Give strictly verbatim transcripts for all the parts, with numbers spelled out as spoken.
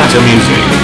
Data Music.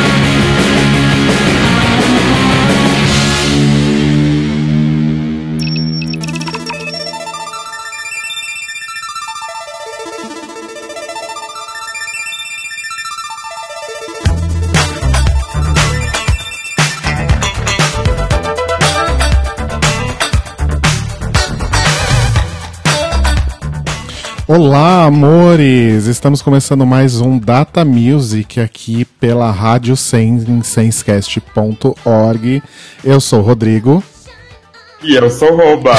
Olá, amores! Estamos começando mais um Data Music aqui pela Rádio Sense em sensecast ponto org. Eu sou o Rodrigo. E eu sou o Roba.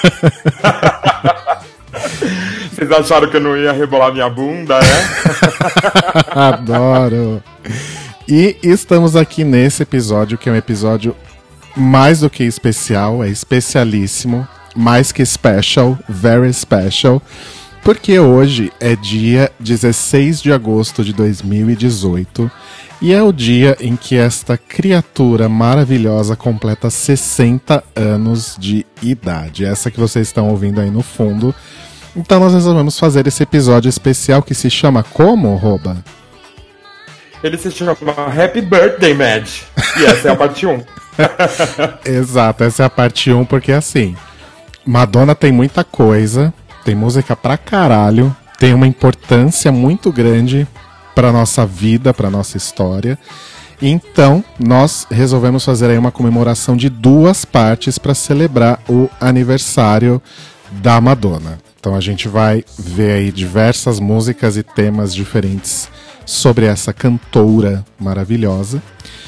Vocês acharam que eu não ia rebolar minha bunda, né? Adoro! E estamos aqui nesse episódio, que é um episódio mais do que especial, é especialíssimo, mais que special, very special. Porque hoje é dia dezesseis de agosto de dois mil e dezoito e é o dia em que esta criatura maravilhosa completa sessenta anos de idade. Essa que vocês estão ouvindo aí no fundo. Então nós resolvemos fazer esse episódio especial que se chama como, Roba? Ele se chama Happy Birthday, Mad. E essa é a parte um. Exato, essa é a parte um porque assim, Madonna tem muita coisa... Tem música pra caralho, tem uma importância muito grande pra nossa vida, pra nossa história. Então, nós resolvemos fazer aí uma comemoração de duas partes para celebrar o aniversário da Madonna. Então a gente vai ver aí diversas músicas e temas diferentes sobre essa cantora maravilhosa.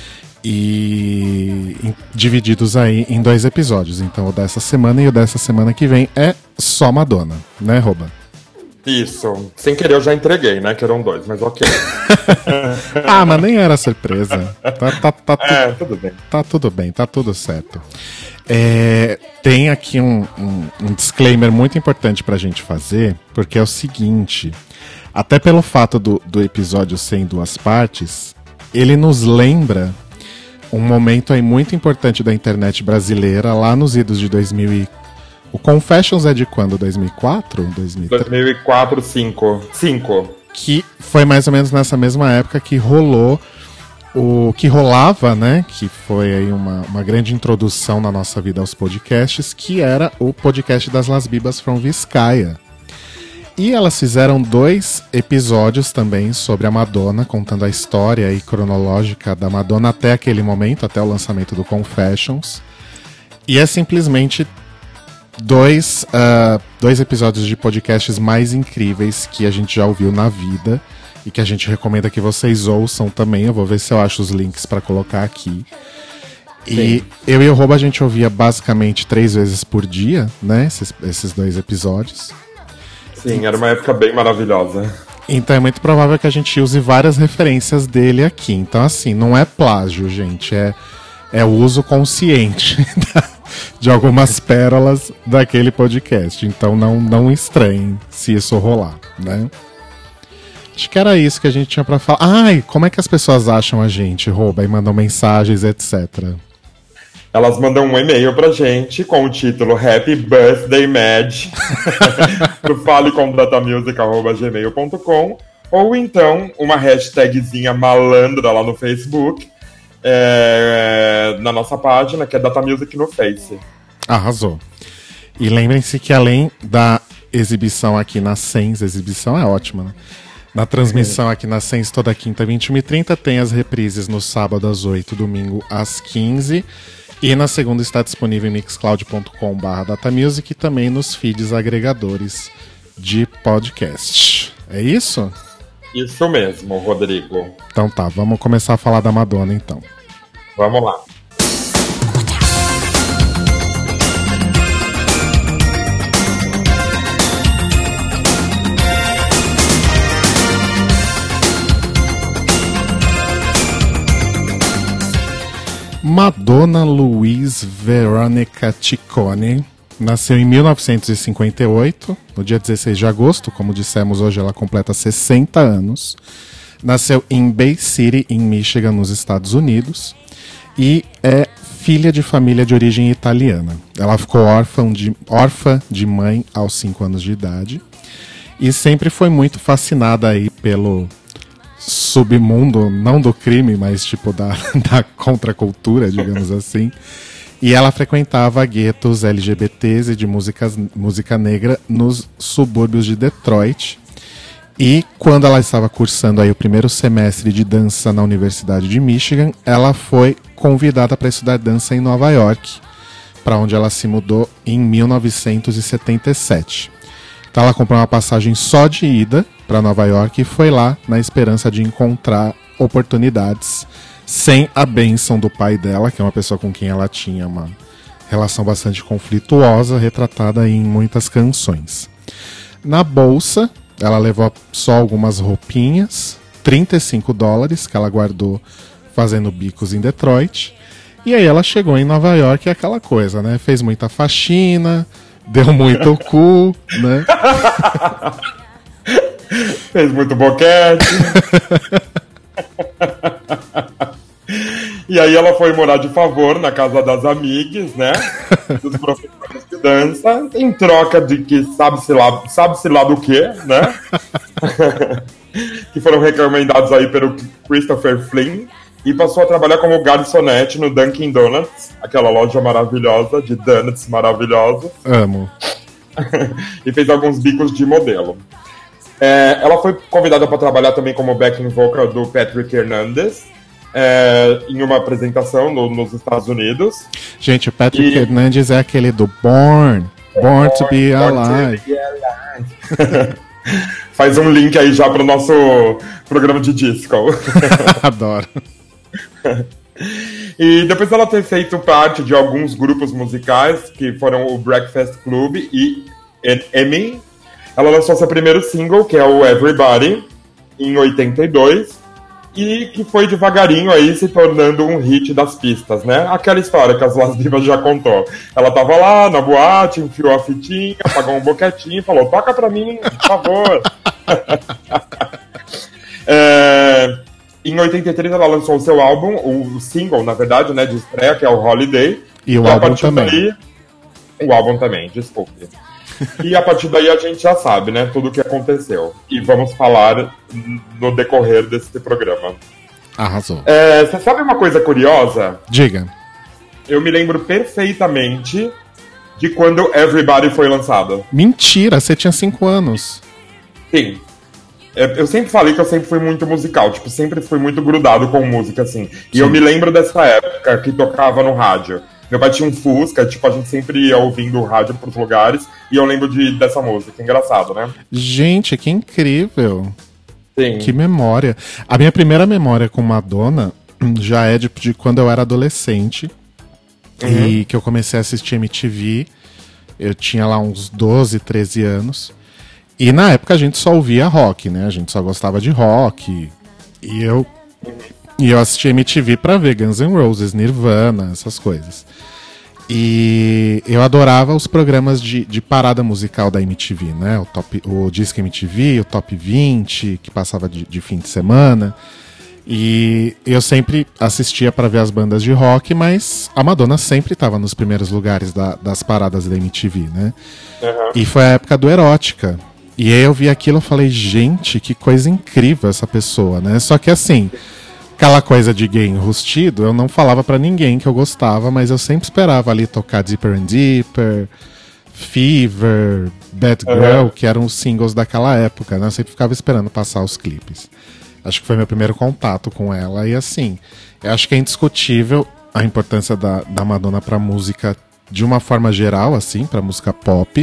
E divididos aí em dois episódios. Então o dessa semana e o dessa semana que vem é só Madonna, né, Roba? Isso, sem querer eu já entreguei, né, que eram dois, mas ok. Ah, mas nem era surpresa. Tá, tá, tá, é, tudo bem. Tá tudo bem, tá tudo certo. É, tem aqui um, um, um disclaimer muito importante pra gente fazer, porque é o seguinte, até pelo fato do, do episódio ser em duas partes, ele nos lembra um momento aí muito importante da internet brasileira, lá nos idos de dois mil e... O Confessions é de quando? dois mil e quatro? dois mil e três? dois mil e quatro, cinco. cinco. Que foi mais ou menos nessa mesma época que rolou o que rolava, né? Que foi aí uma, uma grande introdução na nossa vida aos podcasts, que era o podcast das Las Bibas from Vizcaya. E elas fizeram dois episódios também sobre a Madonna, contando a história aí cronológica da Madonna até aquele momento, até o lançamento do Confessions. E é simplesmente dois, uh, dois episódios de podcasts mais incríveis que a gente já ouviu na vida e que a gente recomenda que vocês ouçam também. Eu vou ver se eu acho os links para colocar aqui. E Sim. eu e o Roba a gente ouvia basicamente três vezes por dia, né? Esses, esses dois episódios. Sim, era uma época bem maravilhosa. Então é muito provável que a gente use várias referências dele aqui. Então, assim, não é plágio, gente. É, é o uso consciente de algumas pérolas daquele podcast. Então não, não estranhem se isso rolar, né? Acho que era isso que a gente tinha pra falar. Ai, como é que as pessoas acham a gente, Rouba, e mandam mensagens, etcétera? Elas mandam um e-mail pra gente com o título Happy Birthday Mad pro fale com datamusic arroba gmail ponto com ou então uma hashtagzinha malandra lá no Facebook, é, na nossa página, que é Datamusic no Face. Arrasou. E lembrem-se que além da exibição aqui na Sense, exibição é ótima, né? Na transmissão aqui na Sense toda quinta, vinte e uma e trinta, tem as reprises no sábado às oito, domingo às quinze. E na segunda está disponível em mixcloud ponto com barra datamusic e também nos feeds agregadores de podcast. É isso? Isso mesmo, Rodrigo. Então tá, vamos começar a falar da Madonna então. Vamos lá. Madonna Louise Veronica Ciccone nasceu em mil novecentos e cinquenta e oito, no dia dezesseis de agosto, como dissemos, hoje ela completa sessenta anos. Nasceu em Bay City, em Michigan, nos Estados Unidos, e é filha de família de origem italiana. Ela ficou órfã de, órfã de mãe aos cinco anos de idade e sempre foi muito fascinada aí pelo submundo, não do crime, mas tipo da, da contracultura, digamos assim. E ela frequentava guetos L G B Ts e de músicas, música negra nos subúrbios de Detroit. E quando ela estava cursando aí o primeiro semestre de dança na Universidade de Michigan, ela foi convidada para estudar dança em Nova York, para onde ela se mudou em mil novecentos e setenta e sete. Então ela comprou uma passagem só de ida para Nova York e foi lá na esperança de encontrar oportunidades, sem a bênção do pai dela, que é uma pessoa com quem ela tinha uma relação bastante conflituosa, retratada em muitas canções. Na bolsa, ela levou só algumas roupinhas, trinta e cinco dólares, que ela guardou fazendo bicos em Detroit. E aí ela chegou em Nova York e aquela coisa, né? Fez muita faxina, deu muito cu, né? Fez muito boquete. E aí ela foi morar de favor na casa das amigas, né? Dos professores de dança, em troca de que sabe-se lá, sabe-se lá do que, né? Que foram recomendados aí pelo Christopher Flynn. E passou a trabalhar como garçonete no Dunkin' Donuts, aquela loja maravilhosa de donuts maravilhosos. Amo. E fez alguns bicos de modelo. É, ela foi convidada para trabalhar também como backing vocal do Patrick Hernandez, é, em uma apresentação no, nos Estados Unidos. Gente, o Patrick e... Hernandez é aquele do Born, Born, Born to be Born Alive. To be alive. Faz um link aí já pro nosso programa de disco. Adoro. E depois dela ter feito parte de alguns grupos musicais, que foram o Breakfast Club e Emmy, ela lançou seu primeiro single, que é o Everybody, em oitenta e dois, e que foi devagarinho aí se tornando um hit das pistas, né? Aquela história que as Las Divas já contou. Ela tava lá na boate, enfiou a fitinha, pagou um boquetinho e falou, toca pra mim, por favor. é... Em oitenta e três ela lançou o seu álbum, o single, na verdade, né, de estreia, que é o Holiday. E o e álbum também. Daí... O álbum também, desculpe. E a partir daí a gente já sabe, né, tudo o que aconteceu. E vamos falar no decorrer desse programa. Arrasou. É, você sabe uma coisa curiosa? Diga. Eu me lembro perfeitamente de quando Everybody foi lançado. Mentira, você tinha cinco anos. Sim. Eu sempre falei que eu sempre fui muito musical, tipo, sempre fui muito grudado com música, assim. E Sim. eu me lembro dessa época que tocava no rádio. Meu pai tinha um Fusca, tipo, a gente sempre ia ouvindo o rádio pros lugares, e eu lembro de, dessa música. Engraçado, né? Gente, que incrível. Sim. Que memória. A minha primeira memória com Madonna já é de, de quando eu era adolescente, uhum. e que eu comecei a assistir M T V. Eu tinha lá uns doze, treze anos. E na época a gente só ouvia rock, né? A gente só gostava de rock. E eu, e eu assisti M T V pra ver Guns N' Roses, Nirvana, essas coisas. E eu adorava os programas de, de parada musical da M T V, né? O, top, o Disque M T V, o Top vinte, que passava de, de fim de semana. E eu sempre assistia para ver as bandas de rock, mas a Madonna sempre estava nos primeiros lugares da, das paradas da M T V, né? Uhum. E foi a época do Erótica. E aí eu vi aquilo e falei, gente, que coisa incrível essa pessoa, né? Só que assim, aquela coisa de gay enrustido, eu não falava pra ninguém que eu gostava, mas eu sempre esperava ali tocar Deeper and Deeper, Fever, Bad Girl, uhum. que eram os singles daquela época, né? Eu sempre ficava esperando passar os clipes. Acho que foi meu primeiro contato com ela. E assim, eu acho que é indiscutível a importância da, da Madonna pra música de uma forma geral, assim, pra música pop.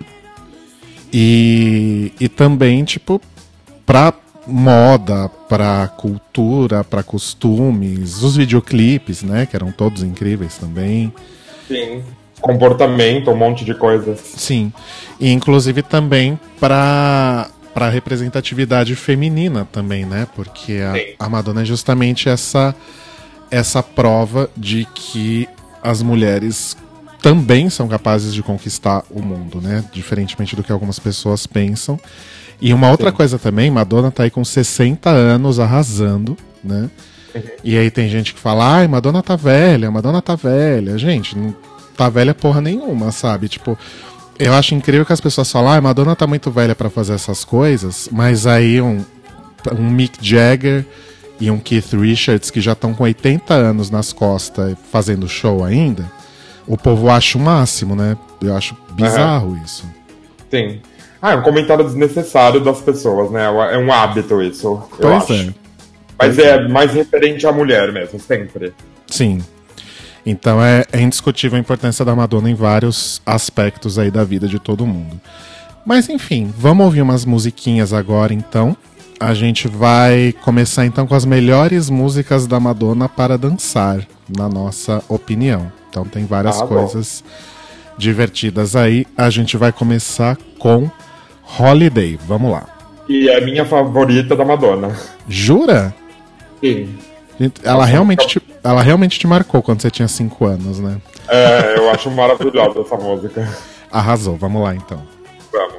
E, e também, tipo, pra moda, pra cultura, pra costumes, os videoclipes, né, que eram todos incríveis também. Sim, comportamento, um monte de coisas. Sim, e inclusive também pra, pra representatividade feminina também, né, porque a, a Madonna é justamente essa, essa prova de que as mulheres também são capazes de conquistar o mundo, né? Diferentemente do que algumas pessoas pensam. E uma outra Sim. coisa também, Madonna tá aí com sessenta anos arrasando, né? Uhum. E aí tem gente que fala, ai, Madonna tá velha, Madonna tá velha. Gente, não tá velha porra nenhuma, sabe? Tipo, eu acho incrível que as pessoas falam, ai, Madonna tá muito velha pra fazer essas coisas, mas aí um um Mick Jagger e um Keith Richards que já estão com oitenta anos nas costas fazendo show ainda, o povo acha o máximo, né? Eu acho bizarro uhum. isso. Sim. Ah, é um comentário desnecessário das pessoas, né? É um hábito isso, eu pois acho. É. Mas é, é mais referente à mulher mesmo, sempre. Sim. Então é, é indiscutível a importância da Madonna em vários aspectos aí da vida de todo mundo. Mas enfim, vamos ouvir umas musiquinhas agora então. A gente vai começar então com as melhores músicas da Madonna para dançar, na nossa opinião. Então tem várias ah, coisas bom. divertidas aí. A gente vai começar com Holiday. Vamos lá. E é a minha favorita da Madonna. Jura? Sim. Ela realmente, te, ela realmente te marcou quando você tinha cinco anos, né? É, eu acho maravilhosa essa música. Arrasou. Vamos lá então. Vamos.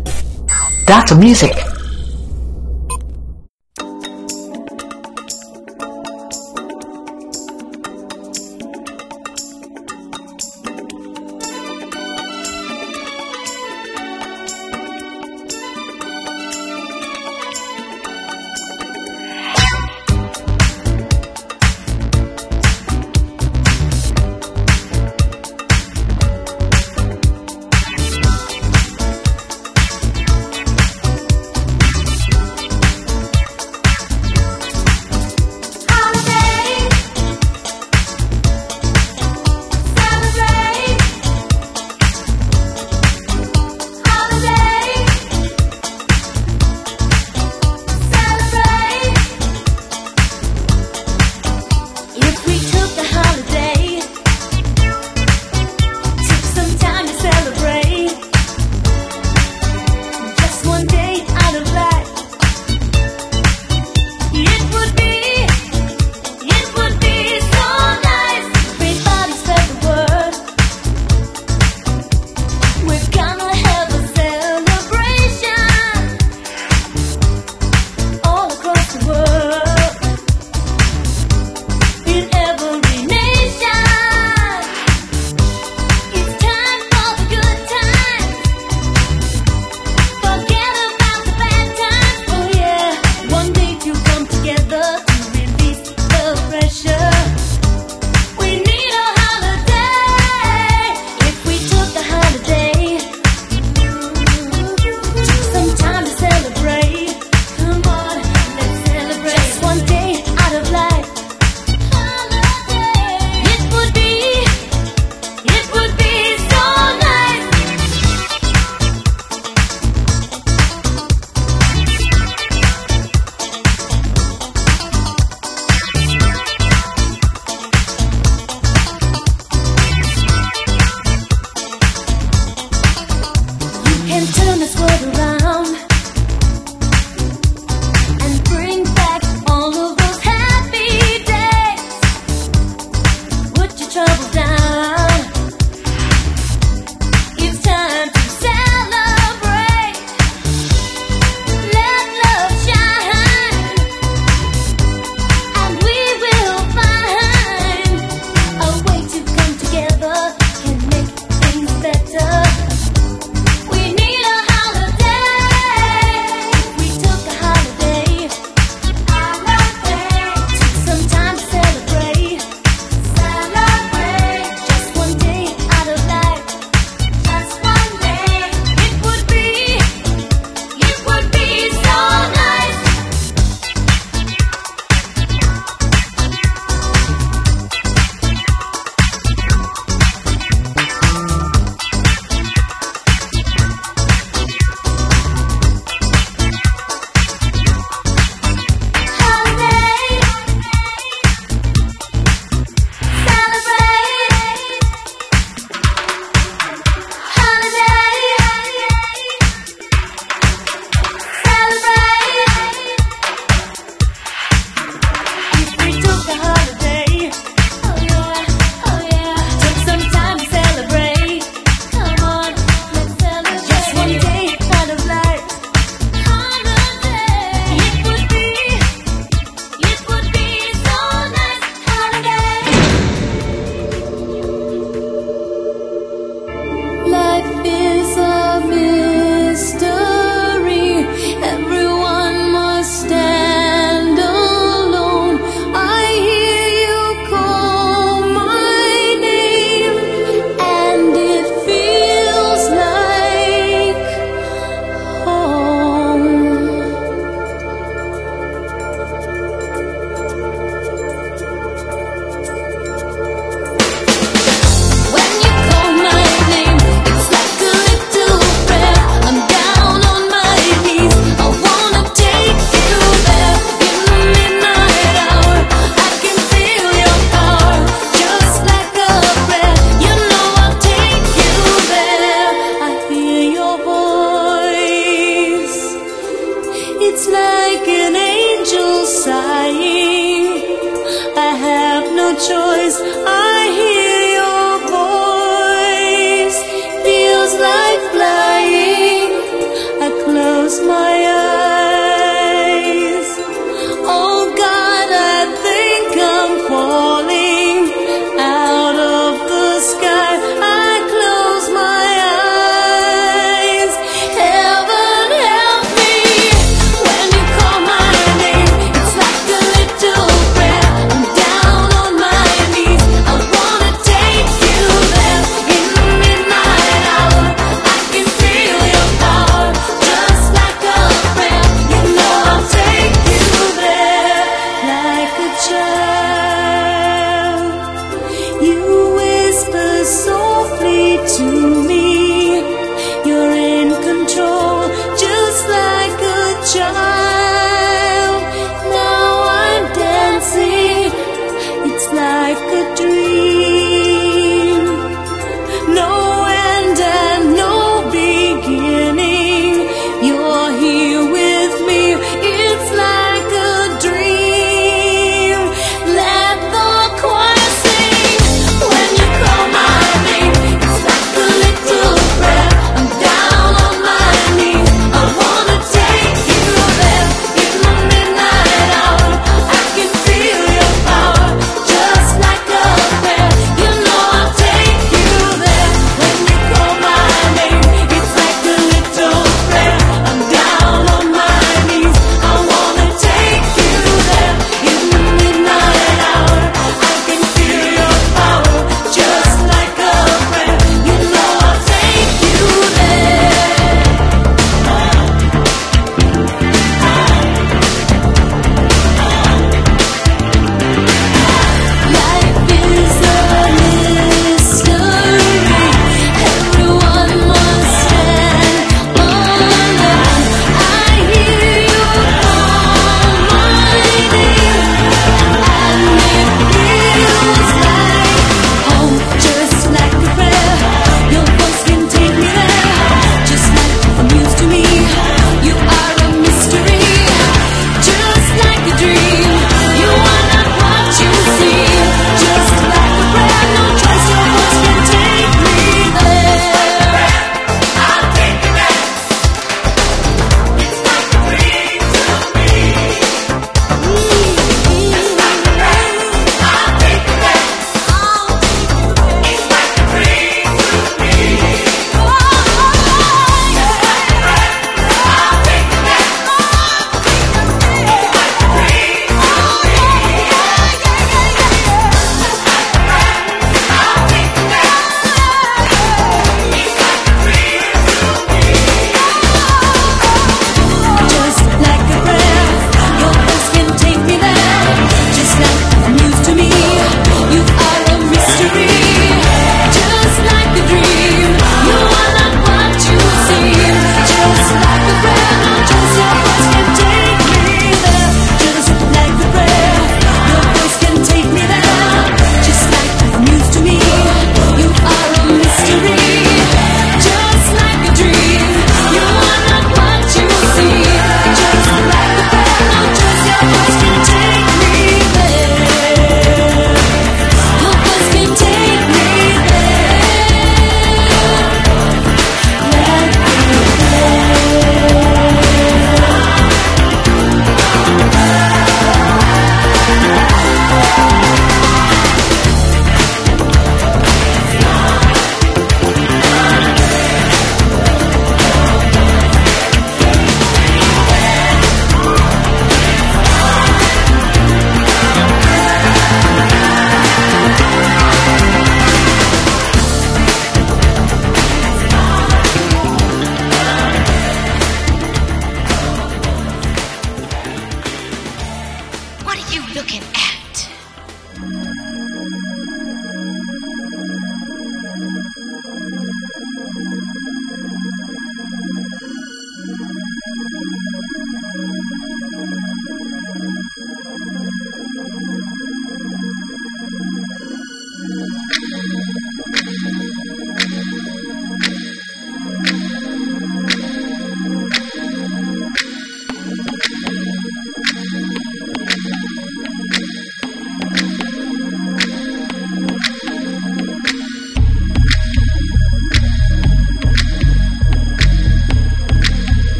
That's music. We need a holiday. choice. I hear your voice. Feels like flying. I close my eyes. Oh God, I think I'm falling out of the sky. I close my eyes. Heaven help me when you call my name. It's like a little prayer. I'm down on my knees.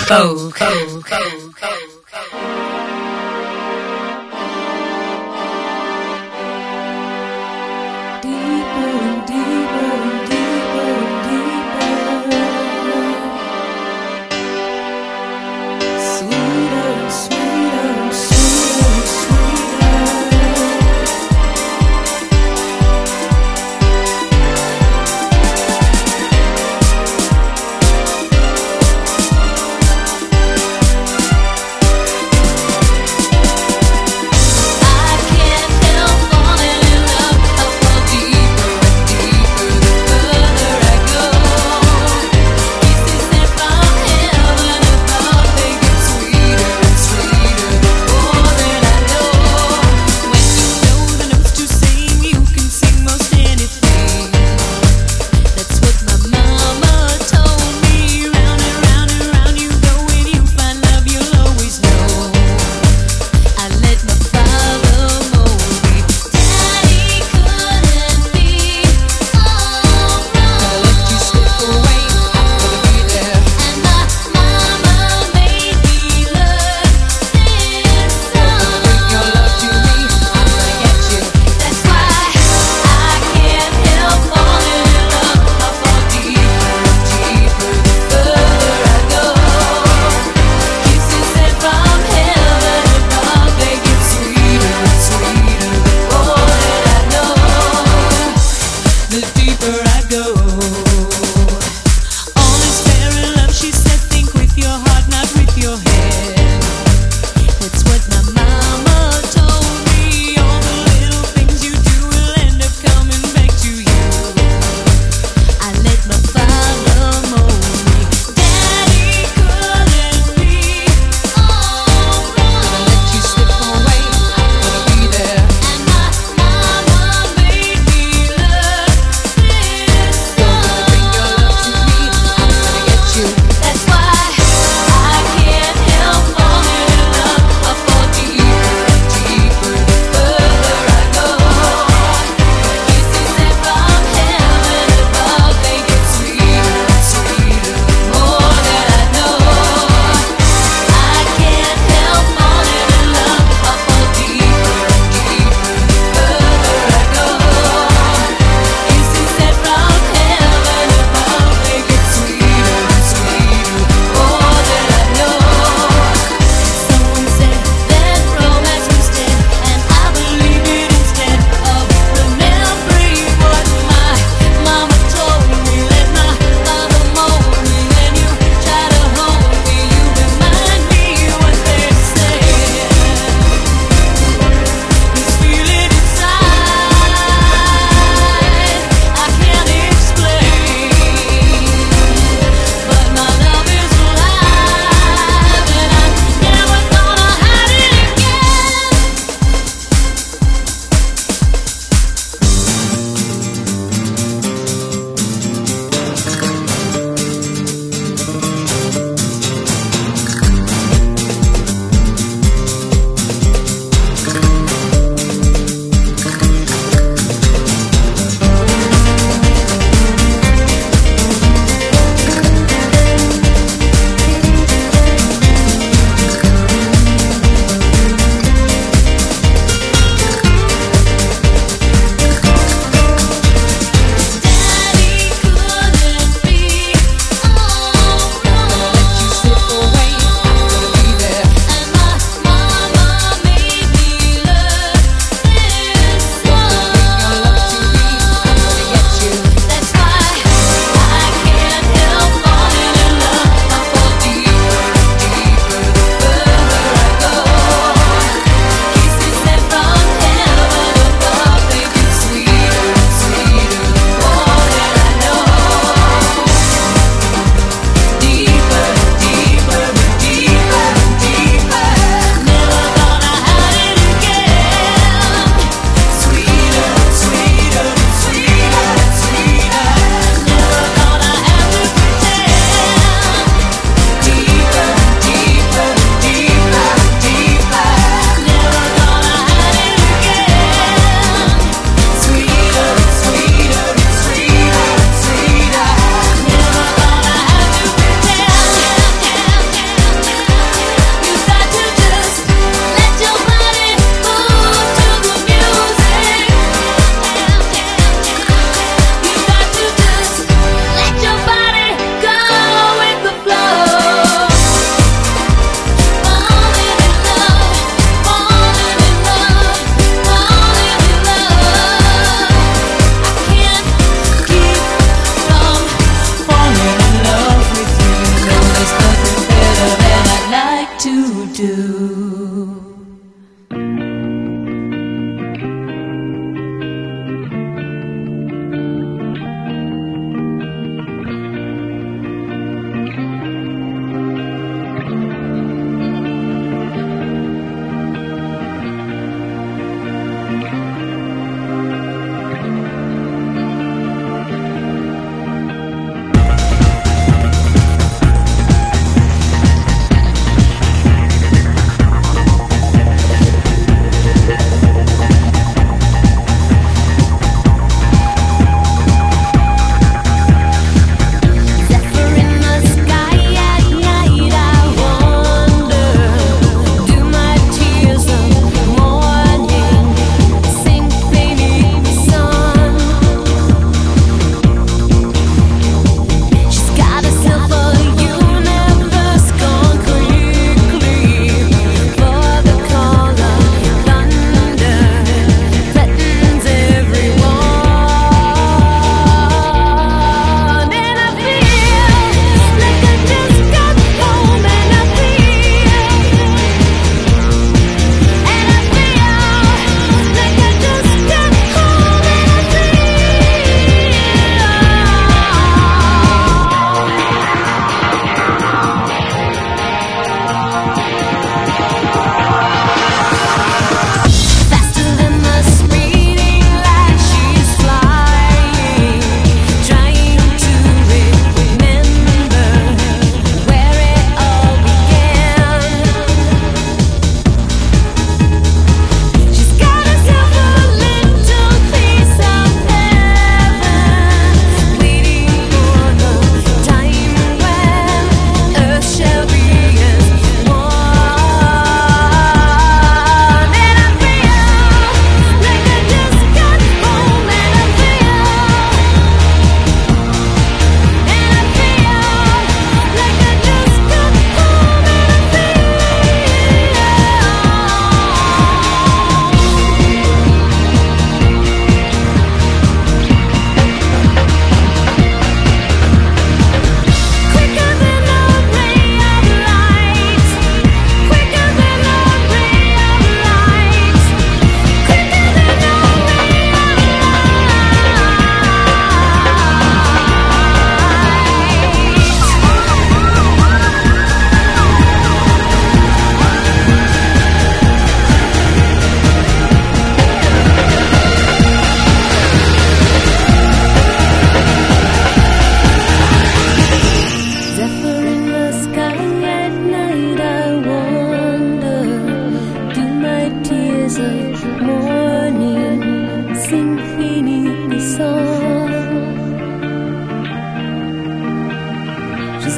Cold, cold, cold, cold. Thank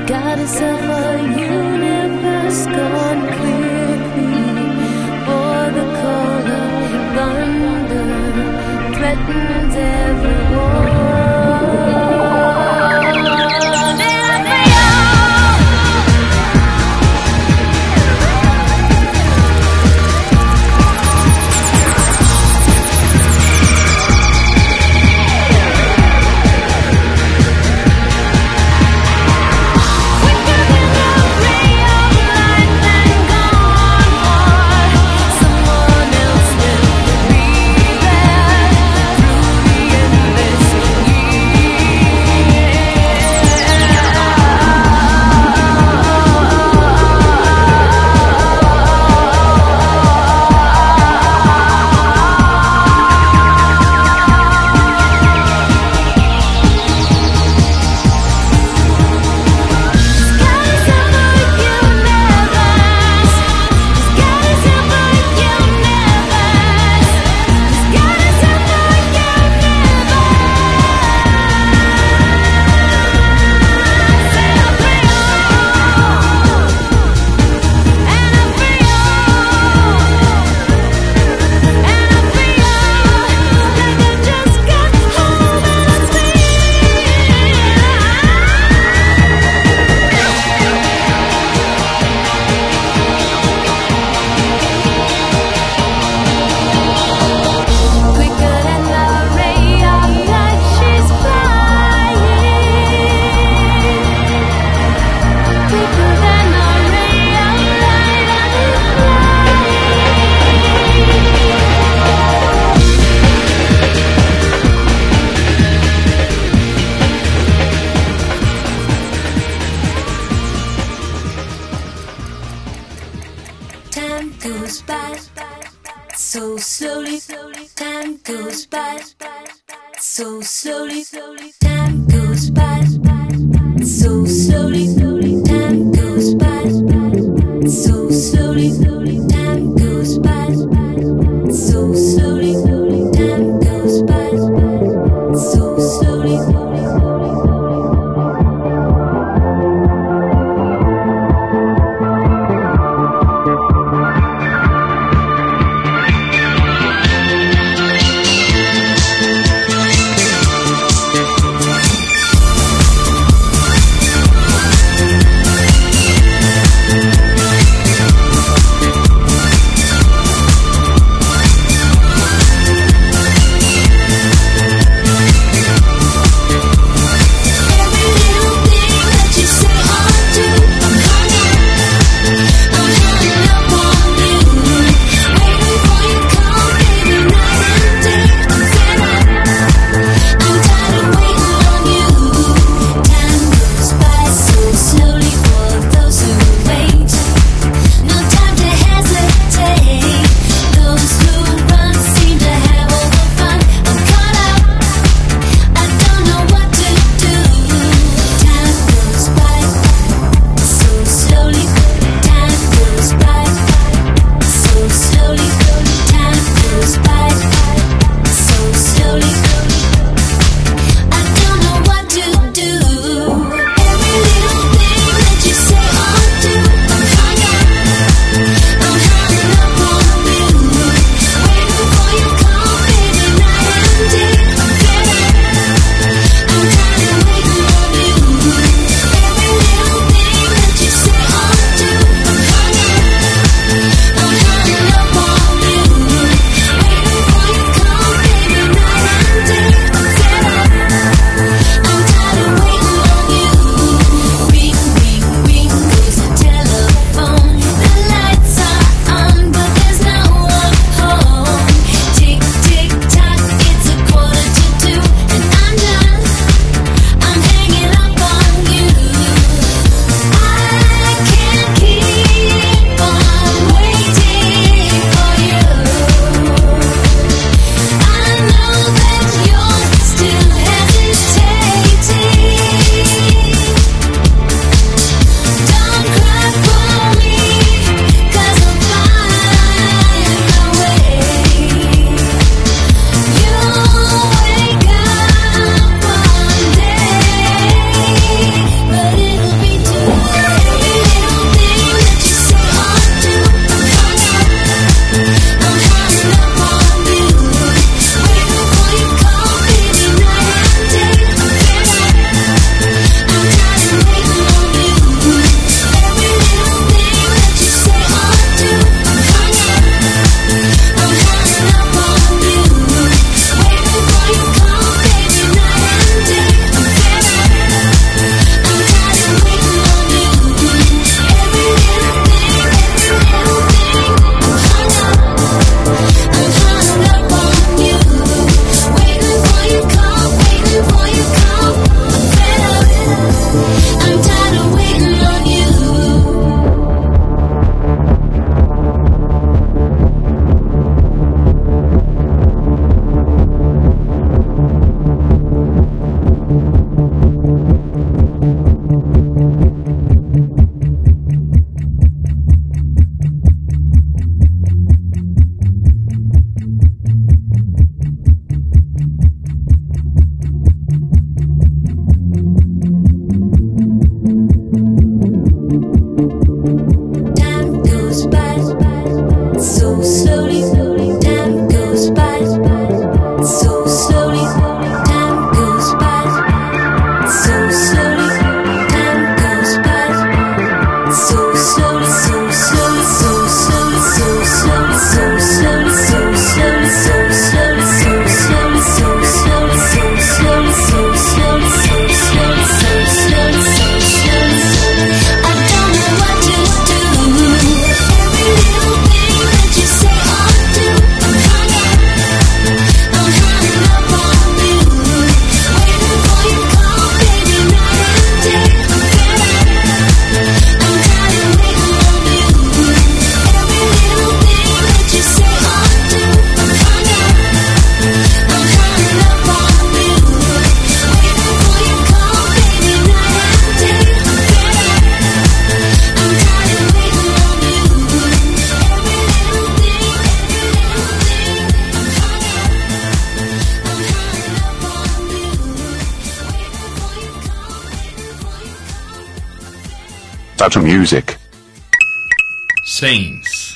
got itself a universe gone quickly, or the call of thunder threatens everyone. Such music. Scenes.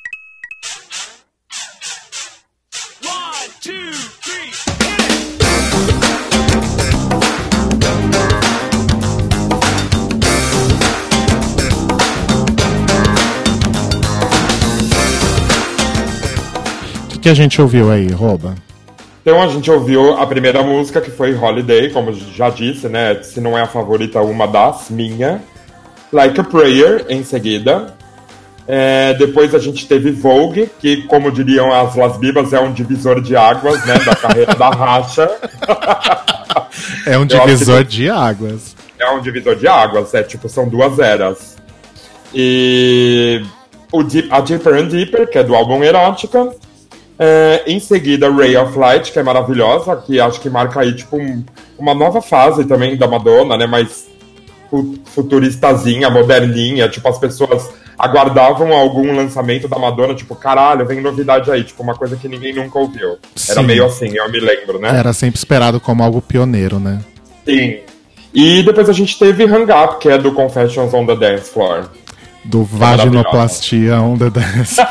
O que a gente ouviu aí, Roba? Então a gente ouviu a primeira música, que foi Holiday, como já disse, né? Se não é a favorita, uma das minha. Like a Prayer, em seguida. É, depois a gente teve Vogue, que, como diriam as Las Bibas, é um divisor de águas, né? Da carreira da Racha. É um divisor de águas. É um divisor de águas, é tipo, são duas eras. E o Deep, a Deeper and Deeper, que é do álbum Erótica. É, em seguida, Ray of Light, que é maravilhosa, que acho que marca aí, tipo, um, uma nova fase também da Madonna, né, mais fu- futuristazinha, moderninha, tipo, as pessoas aguardavam algum lançamento da Madonna, tipo, caralho, vem novidade aí, tipo, uma coisa que ninguém nunca ouviu. Era Sim. meio assim, eu me lembro, né? Era sempre esperado como algo pioneiro, né? Sim. E depois a gente teve Hang Up, que é do Confessions on the Dance Floor. Do Vaginoplastia on the Dance.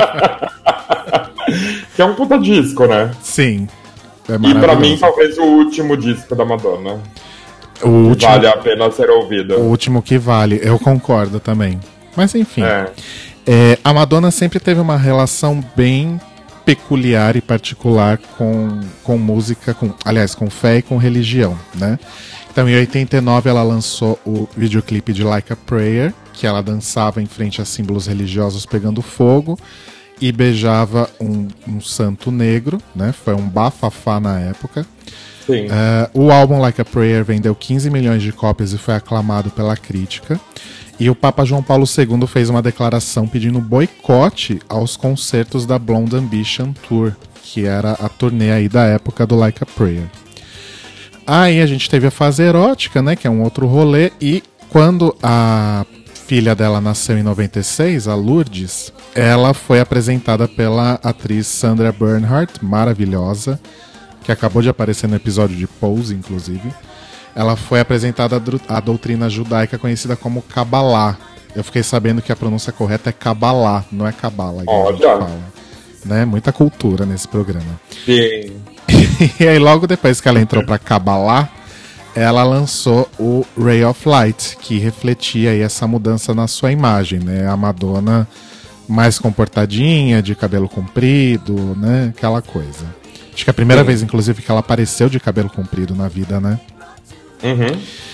Que é um puta disco, né? Sim. É E pra mim, maravilhoso. talvez o último disco da Madonna. O último, Vale a pena ser ouvido. o último que vale, eu concordo também. Mas enfim, É. é, a Madonna sempre teve uma relação bem peculiar e particular com, com música, com, aliás, com fé e com religião, né? Então, em oitenta e nove, ela lançou o videoclipe de Like a Prayer, que ela dançava em frente a símbolos religiosos pegando fogo e beijava um, um santo negro, né? Foi um bafafá na época. Sim. Uh, o álbum Like a Prayer vendeu quinze milhões de cópias e foi aclamado pela crítica. E o Papa João Paulo segundo fez uma declaração pedindo boicote aos concertos da Blonde Ambition Tour, que era a turnê aí da época do Like a Prayer. Aí a gente teve a fase erótica, né, que é um outro rolê, e quando a filha dela nasceu em noventa e seis, a Lourdes, ela foi apresentada pela atriz Sandra Bernhard, maravilhosa, que acabou de aparecer no episódio de Pose, inclusive. Ela foi apresentada à doutrina judaica conhecida como Kabbalah. Eu fiquei sabendo que a pronúncia correta é Kabbalah, não é Kabbalah, igual a gente Olha. fala. Né? Muita cultura nesse programa. Sim. E aí, logo depois que ela entrou pra Kabbalah, ela lançou o Ray of Light, que refletia aí essa mudança na sua imagem, né? A Madonna mais comportadinha, de cabelo comprido, né? Aquela coisa. Acho que é a primeira Sim. vez, inclusive, que ela apareceu de cabelo comprido na vida, né? Uhum.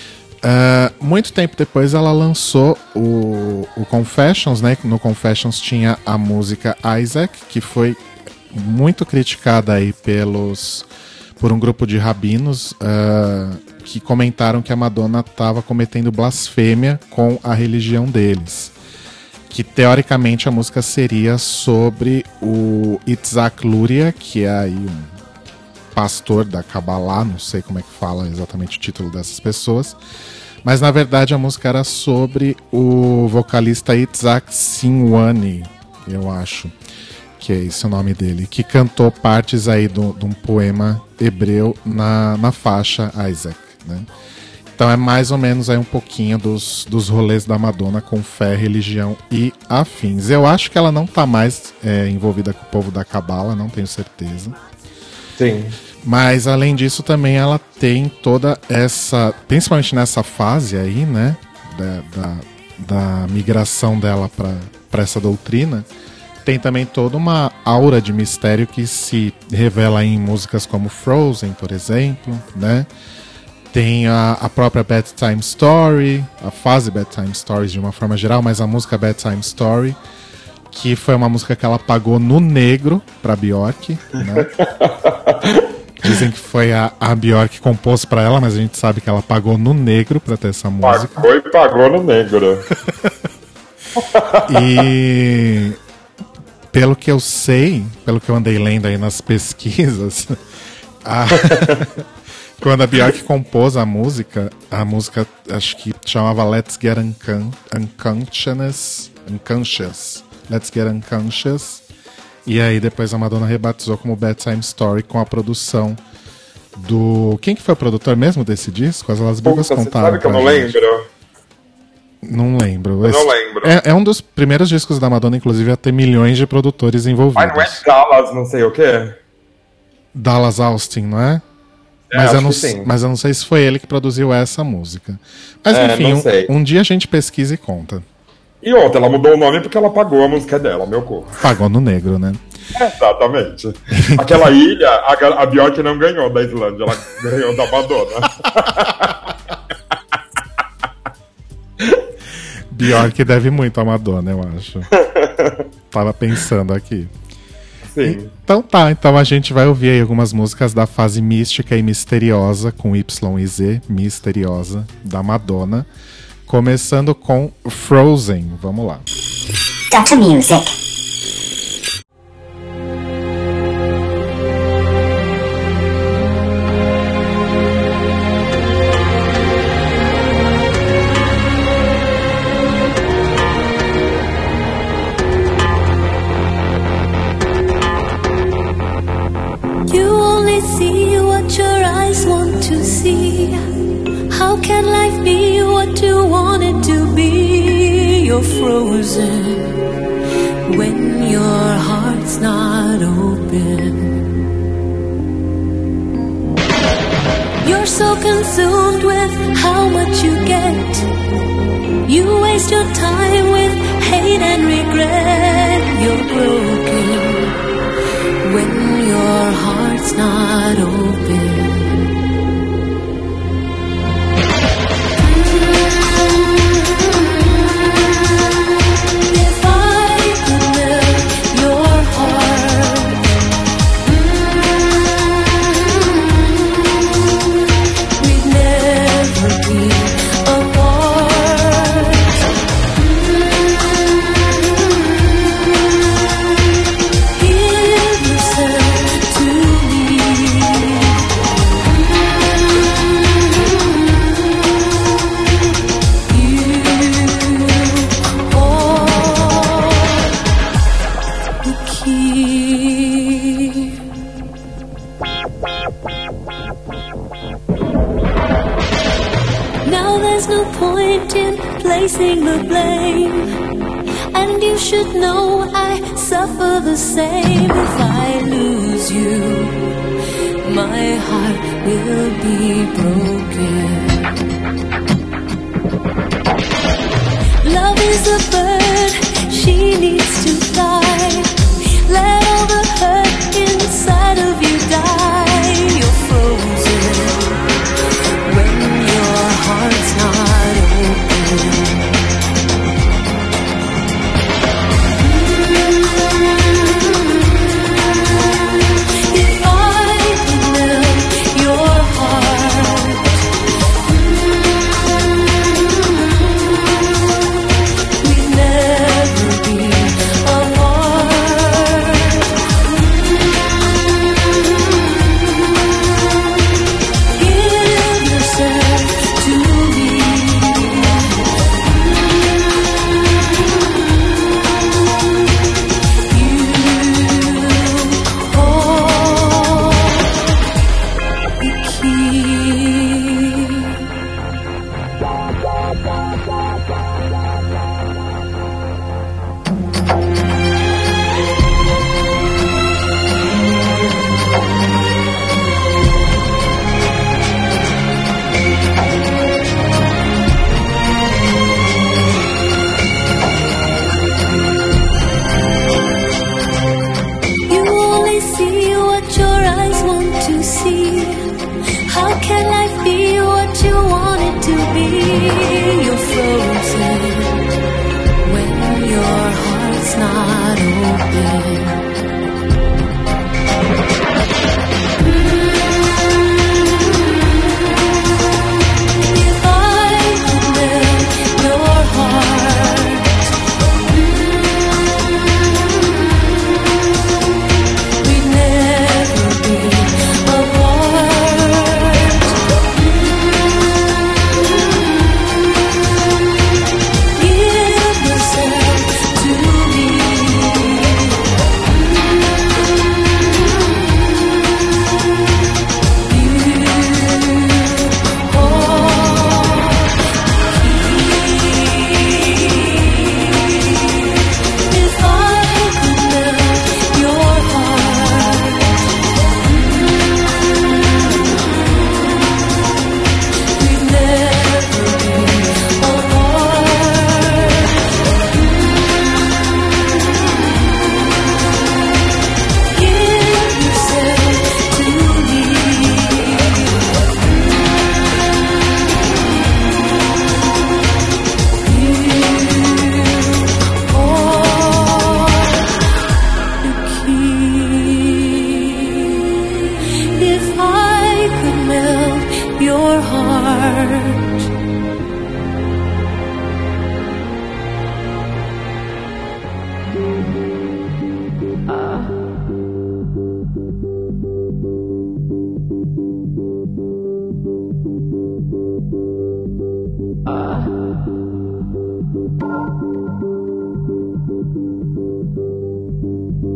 Uh, muito tempo depois ela lançou o, o Confessions, né? No Confessions tinha a música Isaac, que foi muito criticada aí pelos, por um grupo de rabinos uh, que comentaram que a Madonna estava cometendo blasfêmia com a religião deles. Que teoricamente a música seria sobre o Itzhak Luria, que é aí um pastor da Kabbalah, não sei como é que fala exatamente o título dessas pessoas, mas na verdade a música era sobre o vocalista Itzhak Sinwani, eu acho que é esse o nome dele, que cantou partes aí do, de um poema hebreu na, na faixa Isaac, né? Então é mais ou menos aí um pouquinho dos, dos rolês da Madonna com fé, religião e afins. Eu acho que ela não tá mais é, envolvida com o povo da Cabala, não tenho certeza. Sim. Mas além disso também ela tem toda essa, principalmente nessa fase aí, né, da, da, da migração dela para essa doutrina, tem também toda uma aura de mistério que se revela em músicas como Frozen, por exemplo, né? Tem a, a própria Bedtime Story, a fase Bedtime Stories de uma forma geral, mas a música Bedtime Story, que foi uma música que ela pagou no negro pra Bjork, né? Dizem que foi a, a Bjork que compôs pra ela, mas a gente sabe que ela pagou no negro pra ter essa música. Pagou e pagou no negro. E pelo que eu sei, pelo que eu andei lendo aí nas pesquisas, a... quando a Bjork compôs a música, a música acho que chamava Let's Get Uncon- Unconscious, Unconscious, Let's Get Unconscious, e aí depois a Madonna rebatizou como Bedtime Story com a produção do... Quem que foi o produtor mesmo desse disco? As Las Bibas Puta, você contaram sabe que eu pra não gente. lembro? Não lembro. Eu Esse- não lembro. É, é um dos primeiros discos da Madonna, inclusive, a ter milhões de produtores envolvidos. Ai, não é Dallas, não sei o quê? Dallas Austin, não é? É, Mas, eu acho não, que sim. mas eu não sei se foi ele que produziu essa música. Mas É, enfim, não sei. um, um dia a gente pesquisa e conta. E outra, ela mudou o nome porque ela pagou a música dela, meu corpo. Pagou no negro, né? Exatamente. Aquela ilha, a, a Bjork não ganhou da Islândia, ela ganhou da Madonna. Bjork deve muito a Madonna, eu acho. Tava pensando aqui. Sim. Então tá, então a gente vai ouvir aí algumas músicas da fase mística e misteriosa, com Y e Z, misteriosa, da Madonna. Começando com Frozen, vamos lá. Doctor Music. You only see what your eyes want to see. How can life be what you want it to be? You're frozen when your heart's not open. You're so consumed with how much you get. You waste your time with hate and regret. You're broken when your heart's not open. If I could melt your heart, we'd never be apart. Give yourself to me. You are the key. Now there's no point in placing the blame, and you should know I suffer the same. If I lose you, my heart will be broken. Love is a bird, she needs to fly. Let all the hurt inside of you die. You're frozen when your heart's not open. If I could melt your heart,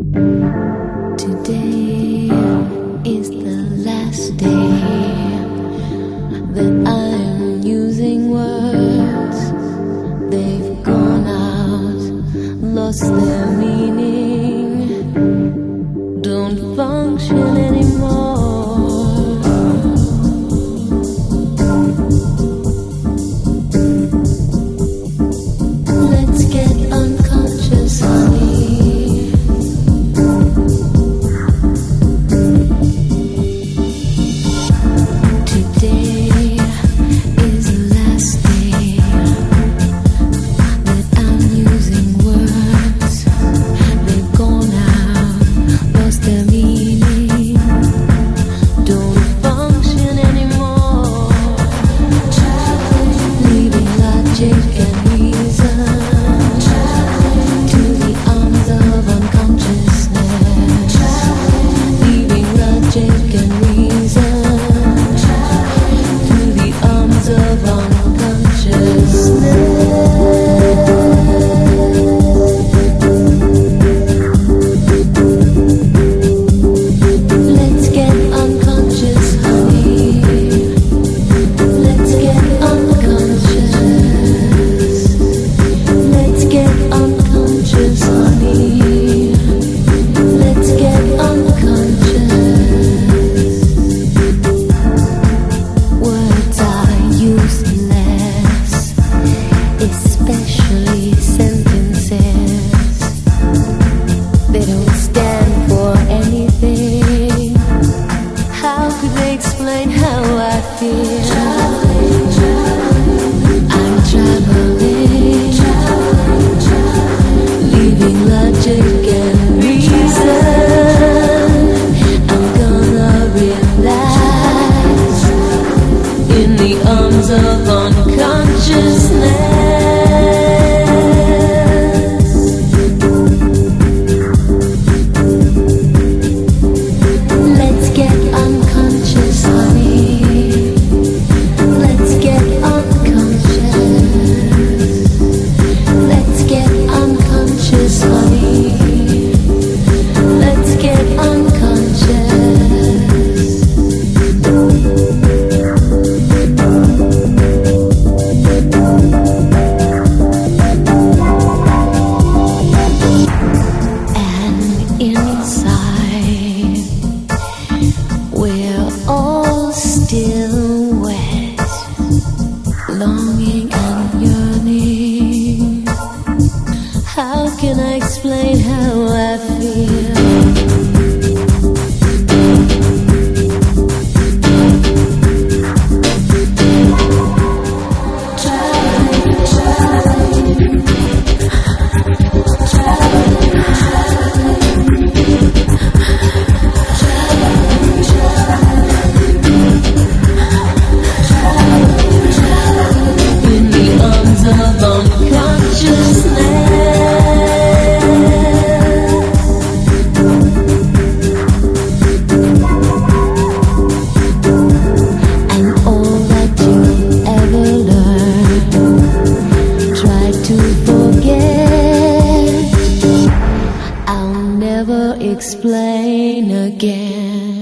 Today is the last day that I'm using words. They've gone out, lost their meaning, don't function anymore. Let's get unconscious, honey. Explain again.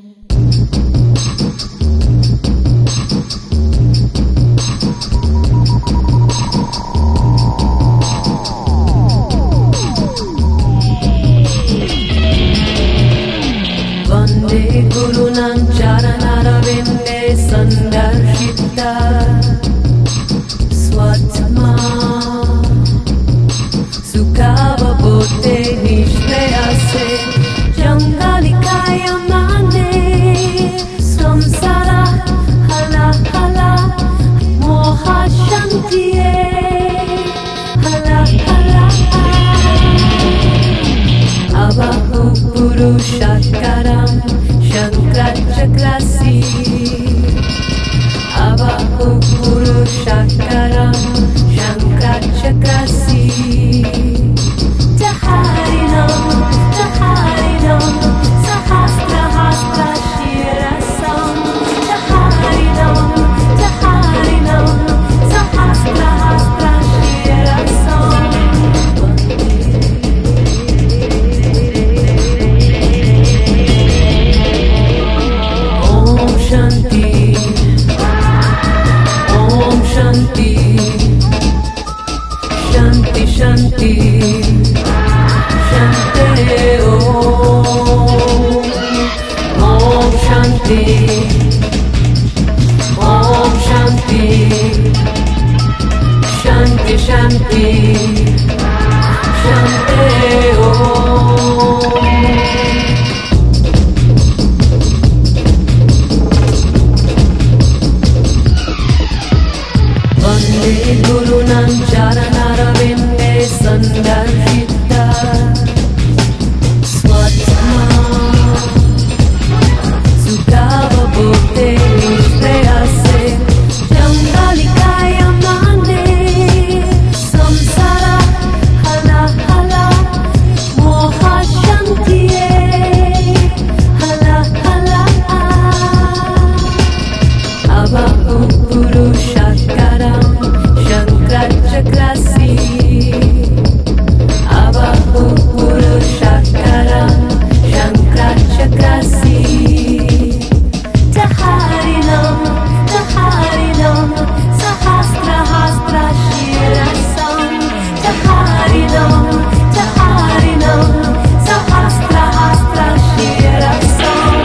Vande Gurunam Charanarvinde Sandarshita Swatma Sukava Bote Nishreyase Jangalikayam Shanti Shanti Shanti Om Om Shanti Om Shanti Shanti Shanti Shanti Om Vande Gurunam Charanarvinde Sandarshita Swatma Sukava Bhute Nishpreyase Jangalikaya Mande Samsara Hala Hala Moha Shantiye Hala Hala Abahu Purushakaram Shankrachakrasi Abahu Purushakaram Shankrachakrasi Taharinam Taharinam Sahasra Hastra Shirasam Taharinam Taharinam Sahasra Hastra Shirasam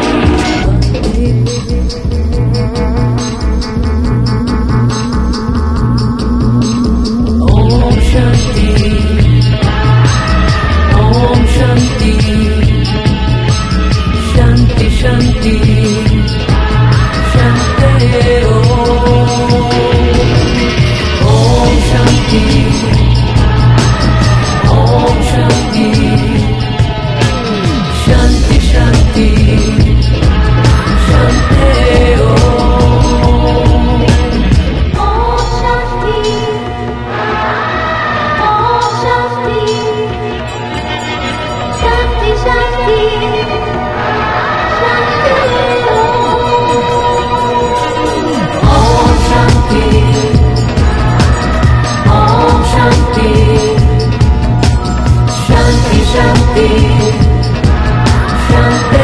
Om Shanti Om Shanti Shanti Shanti Shanti Om Om Shanti Om Shanti Shanti Shanti Shanti Om Om Shanti Om Shanti Shanti Shanti Om Shanti Om Shanti Shanti Shanti Shanti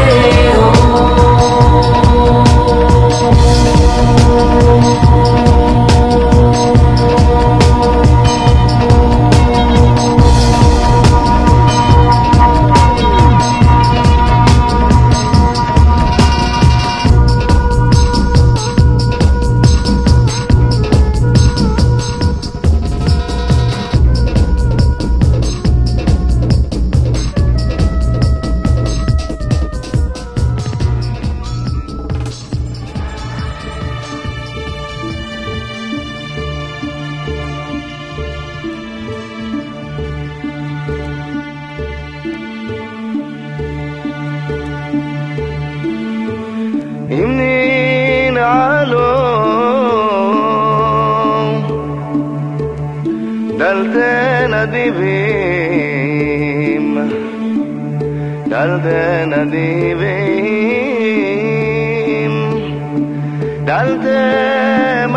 يمنين علو دلتين ديبيم دلتين ديبيم دلتين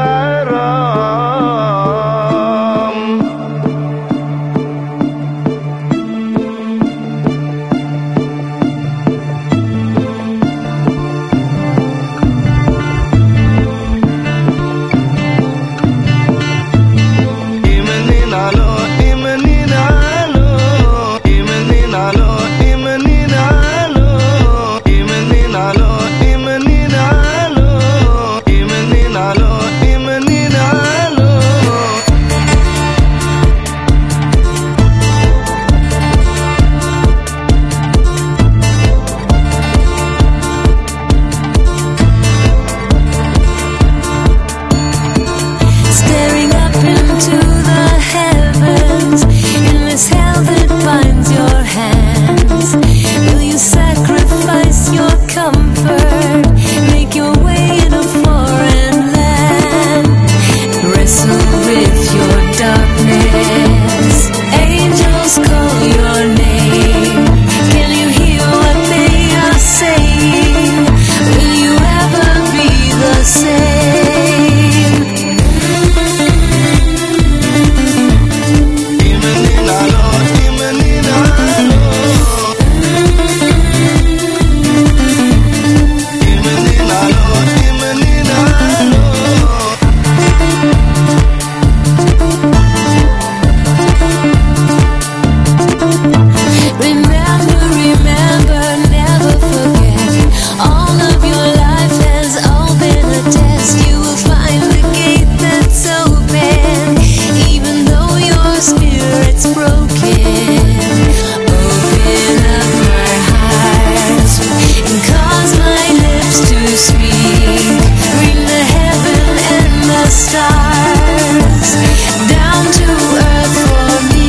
مرام Imani broken. Open up my heart and cause my lips to speak. Bring the heaven and the stars down to earth for me.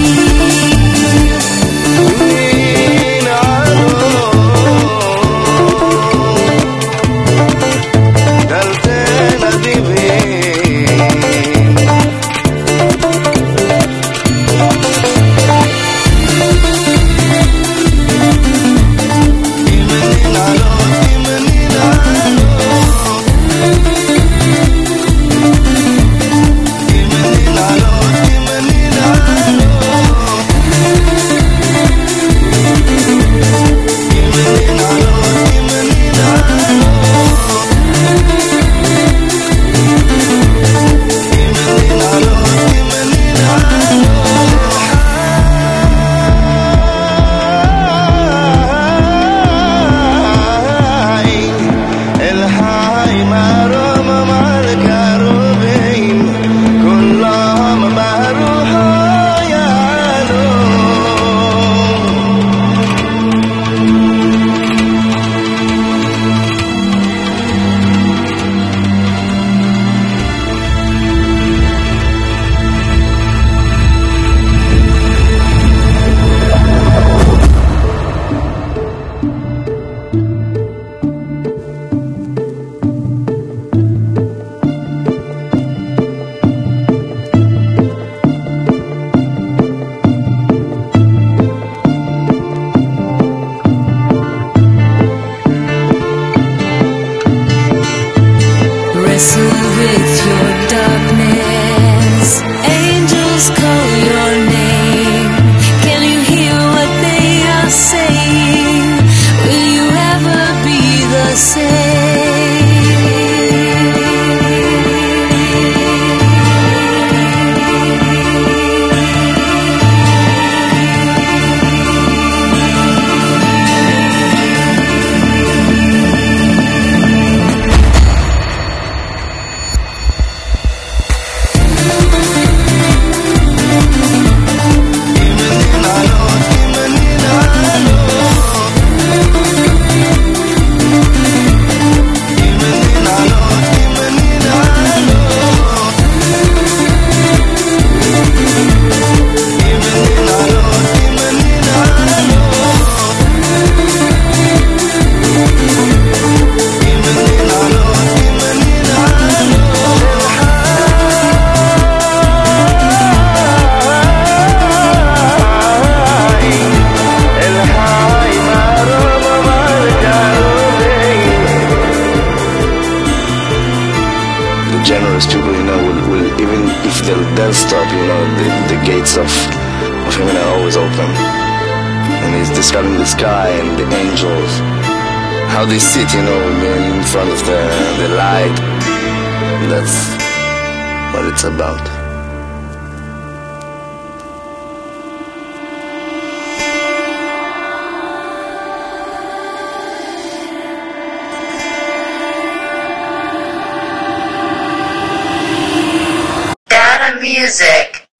Music.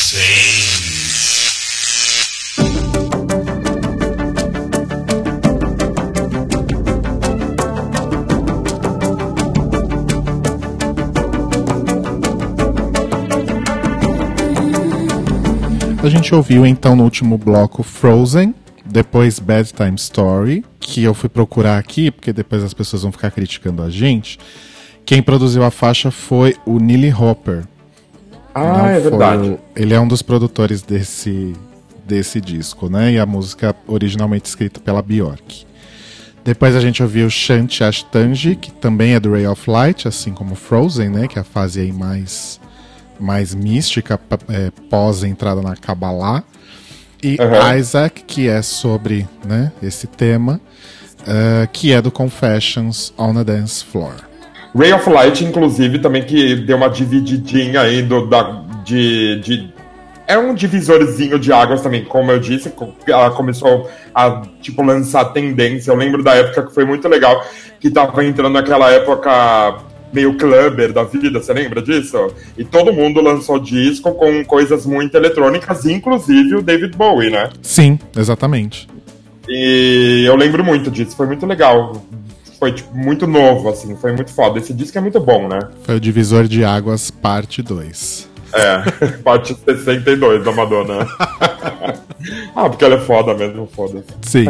A gente ouviu então no último bloco Frozen, depois Bedtime Story, que eu fui procurar aqui, porque depois as pessoas vão ficar criticando a gente. Quem produziu a faixa foi o Neil Hopper. Ah, Não é foi verdade. o... Ele é um dos produtores desse, desse disco, né? E a música originalmente escrita pela Björk. Depois a gente ouviu Shanti Ashtangi, que também é do Ray of Light, assim como Frozen, né? Que é a fase aí mais, mais mística, é, pós-entrada na Kabbalah. E Uhum. Isaac, que é sobre, né, esse tema, uh, que é do Confessions on a Dance Floor. Ray of Light, inclusive, também que deu uma divididinha aí do, da, de, de... É um divisorzinho de águas também, como eu disse. Ela começou a, tipo, lançar tendência. Eu lembro da época que foi muito legal, que tava entrando naquela época meio clubber da vida, você lembra disso? E todo mundo lançou disco com coisas muito eletrônicas, inclusive o David Bowie, né? Sim, exatamente. E eu lembro muito disso, foi muito legal. Foi tipo, muito novo, assim, foi muito foda. Esse disco é muito bom, né? Foi o Divisor de Águas, parte dois. É, parte sessenta e dois da Madonna. Ah, porque ela é foda mesmo, foda-se. Sim.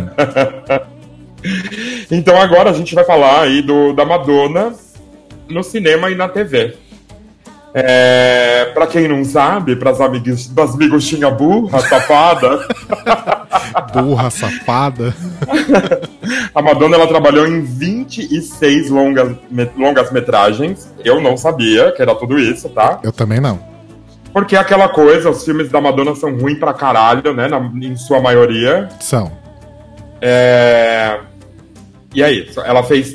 Então agora a gente vai falar aí do, da Madonna no cinema e na T V. É, pra quem não sabe, pras amigas, das miguxinha burra, safada... Burra, safada. A Madonna, ela trabalhou em vinte e seis longas, longas metragens. Eu não sabia que era tudo isso, tá? Eu também não. Porque é aquela coisa, os filmes da Madonna são ruins pra caralho, né? Na, em sua maioria. São. É... E é isso. Ela fez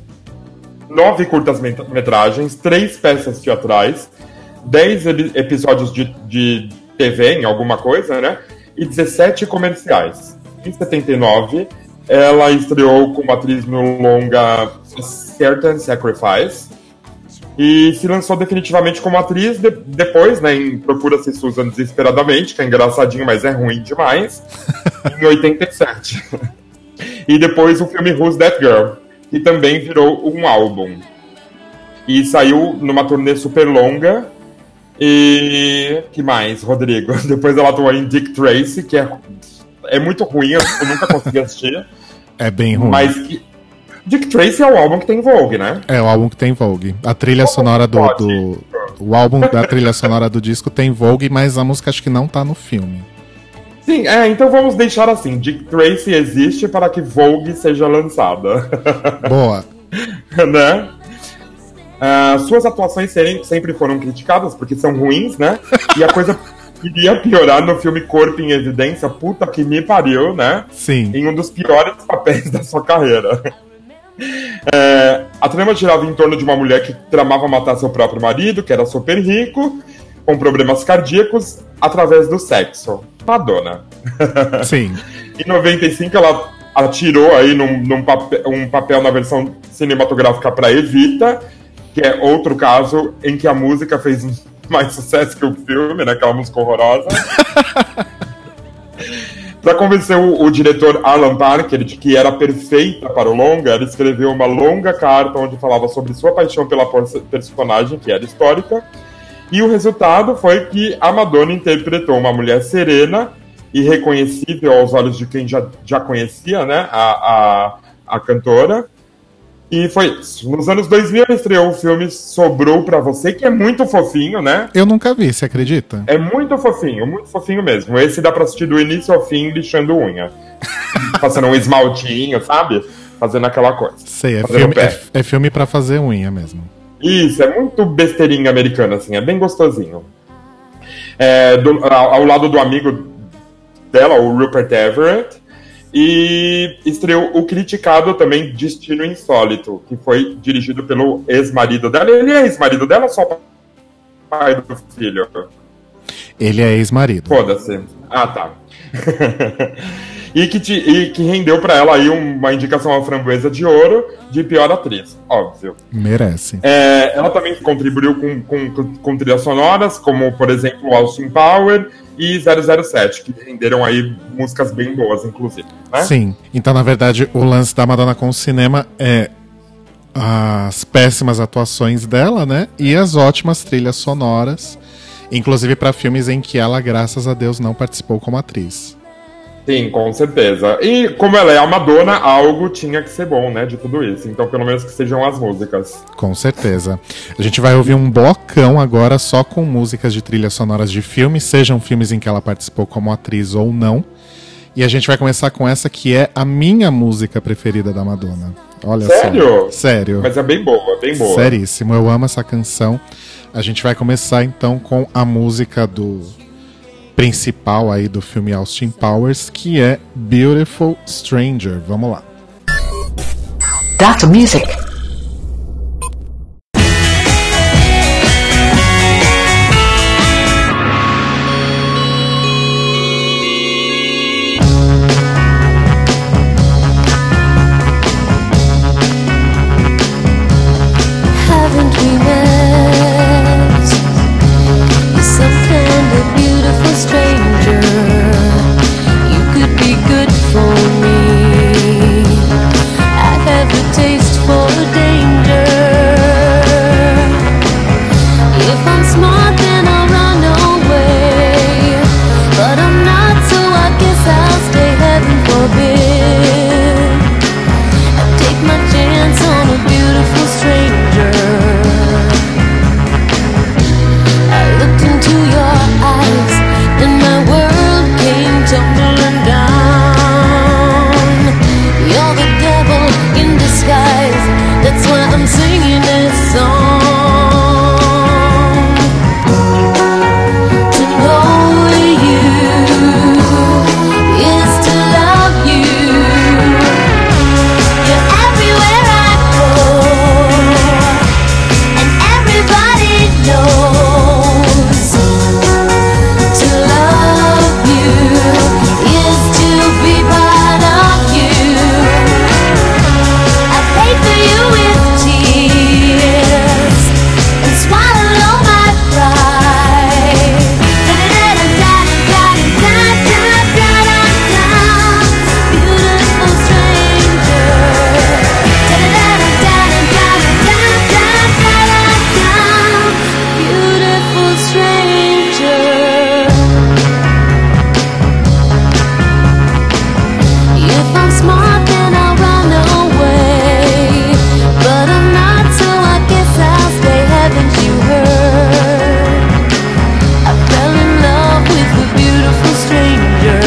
nove curtas-metragens, três peças teatrais, dez episódios de, de T V em alguma coisa, né? E dezessete comerciais. Em setenta e nove, ela estreou como atriz no longa Certain Sacrifice e se lançou definitivamente como atriz de, depois, né, em Procura-se Susan Desesperadamente, que é engraçadinho, mas é ruim demais, em oitenta e sete. E depois o filme Who's That Girl, que também virou um álbum. E saiu numa turnê super longa. E... que mais, Rodrigo? Depois ela atuou em Dick Tracy, que é, é muito ruim, eu nunca consegui assistir. É bem ruim. Mas que... Dick Tracy é o álbum que tem Vogue, né? É o álbum que tem Vogue. A trilha Como sonora do, pode? do... O álbum da trilha sonora do disco tem Vogue, mas a música acho que não tá no filme. Sim, é, então vamos deixar assim. Dick Tracy existe para que Vogue seja lançada. Boa. Né? Uh, suas atuações serem, sempre foram criticadas, porque são ruins, né? E a coisa iria piorar no filme Corpo em Evidência, puta que me pariu, né? Sim. Em um dos piores papéis da sua carreira. É, a trama girava em torno de uma mulher que tramava matar seu próprio marido, que era super rico, com problemas cardíacos, através do sexo. Madonna. Sim. Em noventa e cinco, ela atirou aí num, num papel, um papel na versão cinematográfica para Evita, que é outro caso em que a música fez mais sucesso que o filme, né? Aquela música horrorosa. Para convencer o, o diretor Alan Parker de que era perfeita para o longa, ele escreveu uma longa carta onde falava sobre sua paixão pela personagem, que era histórica, e o resultado foi que a Madonna interpretou uma mulher serena e reconhecível aos olhos de quem já, já conhecia, né, a, a, a cantora. E foi isso. Nos anos dois mil, ela estreou o filme Sobrou Pra Você, que é muito fofinho, né? Eu nunca vi, você acredita? É muito fofinho, muito fofinho mesmo. Esse dá pra assistir do início ao fim, lixando unha. Passando um esmaltinho, sabe? Fazendo aquela coisa. Sei, é Fazendo filme, pé. é, é filme pra fazer unha mesmo. Isso, é muito besteirinha americana, assim, é bem gostosinho. É, do, ao, ao lado do amigo dela, o Rupert Everett, e estreou o criticado também Destino Insólito, que foi dirigido pelo ex-marido dela. Ele é ex-marido dela ou só pai do filho? Ele é ex-marido. Foda-se. Ah, tá. e, que te, e que rendeu pra ela aí uma indicação à Framboesa de Ouro de pior atriz, óbvio. Merece. É, ela também contribuiu com, com, com trilhas sonoras, como, por exemplo, Austin Power e zero zero sete, que renderam aí músicas bem boas, inclusive, né? Sim. Então, na verdade, o lance da Madonna com o cinema é as péssimas atuações dela, né? E as ótimas trilhas sonoras, inclusive para filmes em que ela, graças a Deus, não participou como atriz. Sim, com certeza. E como ela é a Madonna, algo tinha que ser bom, né, de tudo isso. Então, pelo menos que sejam as músicas. Com certeza. A gente vai ouvir um blocão agora só com músicas de trilhas sonoras de filmes, sejam filmes em que ela participou como atriz ou não. E a gente vai começar com essa que é a minha música preferida da Madonna. Olha Sério? só. Sério? Mas é bem boa, bem boa. Seríssimo, eu amo essa canção. A gente vai começar então com a música do principal aí do filme Austin Powers, que é Beautiful Stranger. Vamos lá. Data Music. Haven't tumbling down. You're the devil in disguise. That's why I'm singing this song. To know you is to love you. You're everywhere I go, and everybody knows. To love you is to be part of you. I pray for you with tears and swallow all my pride. Da-da-da-da-da-da-da-da-da-da-da. Beautiful stranger. Da-da-da-da-da-da-da-da-da-da. Beautiful stranger. If I'm smart, then I'll run away. But I'm not, so I guess I'll stay. Haven't you heard? I fell in love with a beautiful stranger.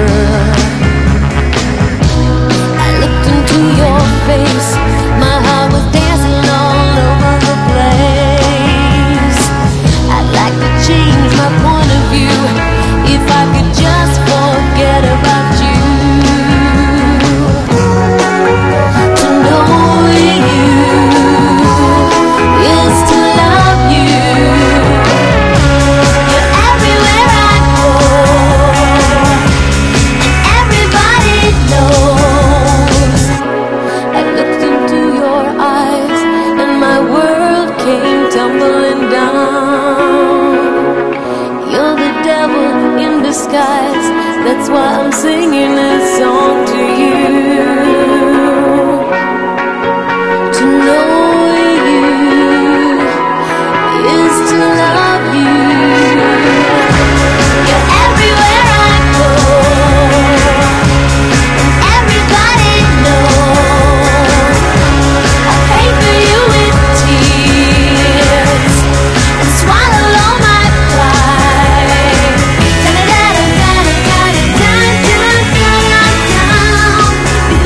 I looked into your face, my heart was dancing all over the place. I'd like to change my point of view if I could just forget about you. To know you is to love you. You're everywhere I go, and everybody knows. I looked into your eyes, and my world came tumbling down. You're the devil in disguise. That's why I'm singing this song to you. To know you is to love you. You're everywhere I go, and everybody knows. I pray for you with tears and swallow all my pride. Da-da-da-da-da-da-da-da-da-da-da.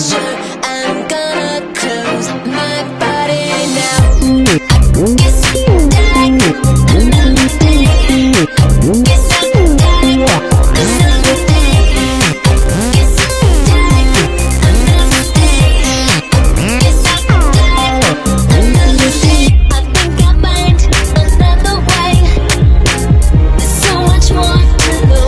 sure I'm gonna close my body now. I guess I'll die another day. Guess I'll die another day. Guess I'll die another day. Guess I'll die another day. I think I'll find another way. There's so much more to know.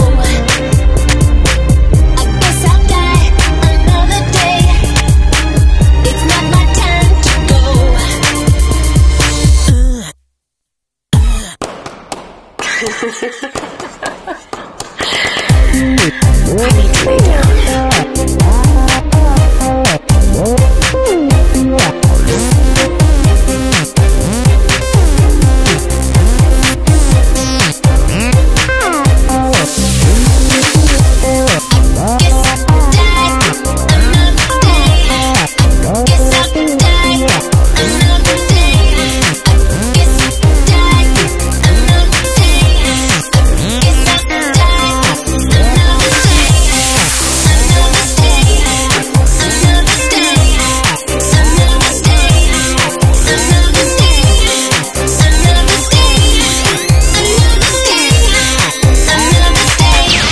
I guess I'll die another day. It's not my time to go. I need to lay down. Guess I'll die another day. Guess I'll die another day. Guess I'll die another day. Guess I'll die another day. Another day. Another day. Another day. Another day. Another day. Another day. Another day.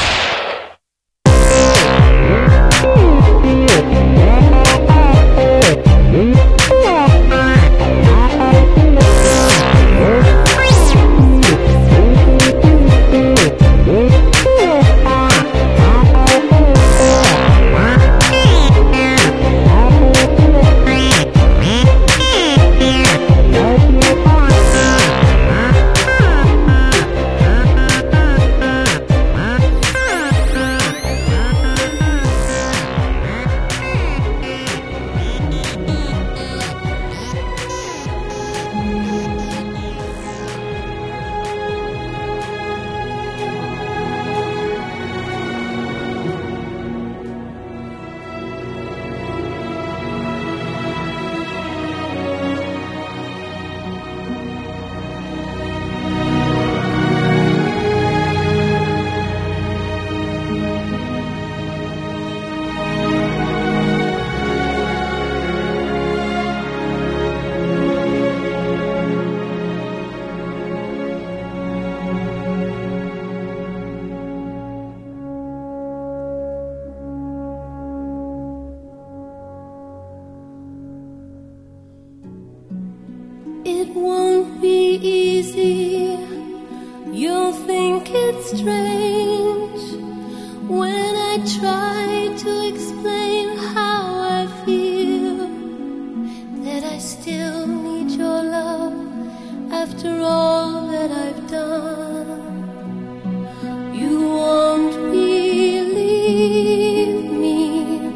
It won't be easy. You'll think it's strange when I try to explain how I feel, that I still need your love after all that I've done. You won't believe me.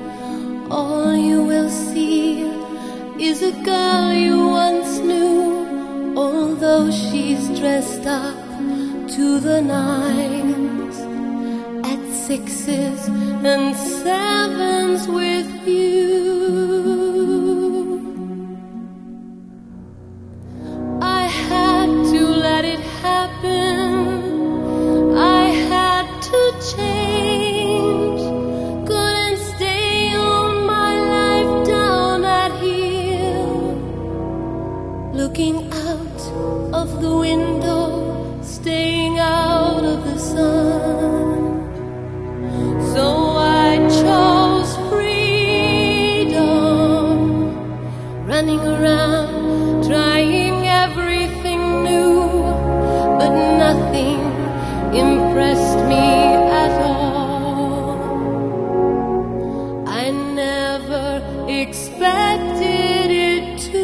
All you will see is a girl you once knew, although she's dressed up to the nines, at sixes and sevens with you. I had to let it happen. I had to change. Couldn't stay on my life down at heel, looking out of the window, staying out of the sun. So I chose freedom, running around, trying everything new, but nothing impressed me at all. I never expected it to.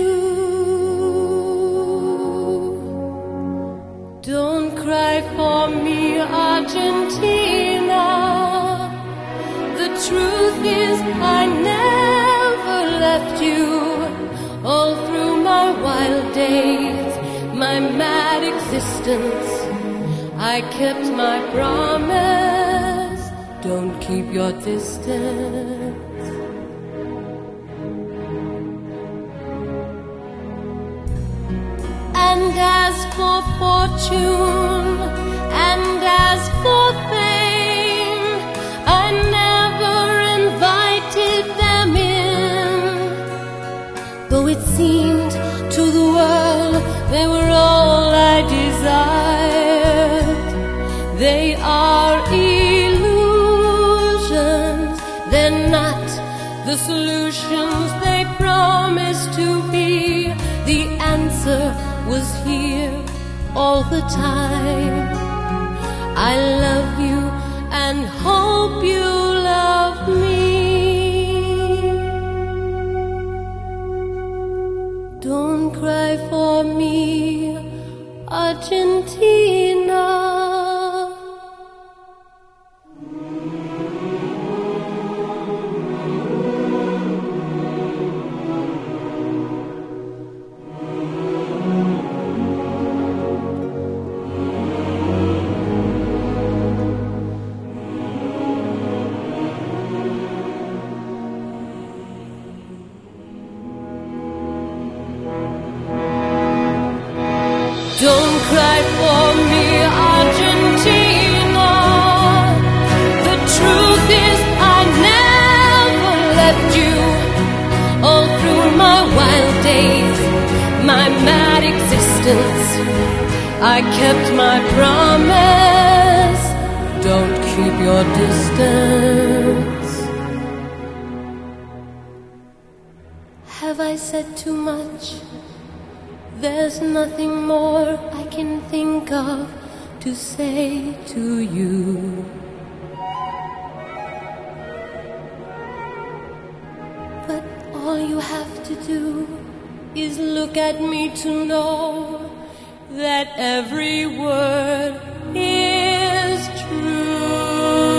Don't cry for me, Argentina. The truth is I never left you. All through my wild days, my mad existence, I kept my promise. Don't keep your distance. And as for fortune, and as for fame, I never invited them the solutions they promised to be. The answer was here all the time. I love you and hope you love me. Don't cry for me, Argentina. Don't cry for me, Argentina. The truth is I never left you. All through my wild days, my mad existence, I kept my promise. Don't keep your distance. Have I said too much? There's nothing more I can think of to say to you. But all you have to do is look at me to know that every word is true.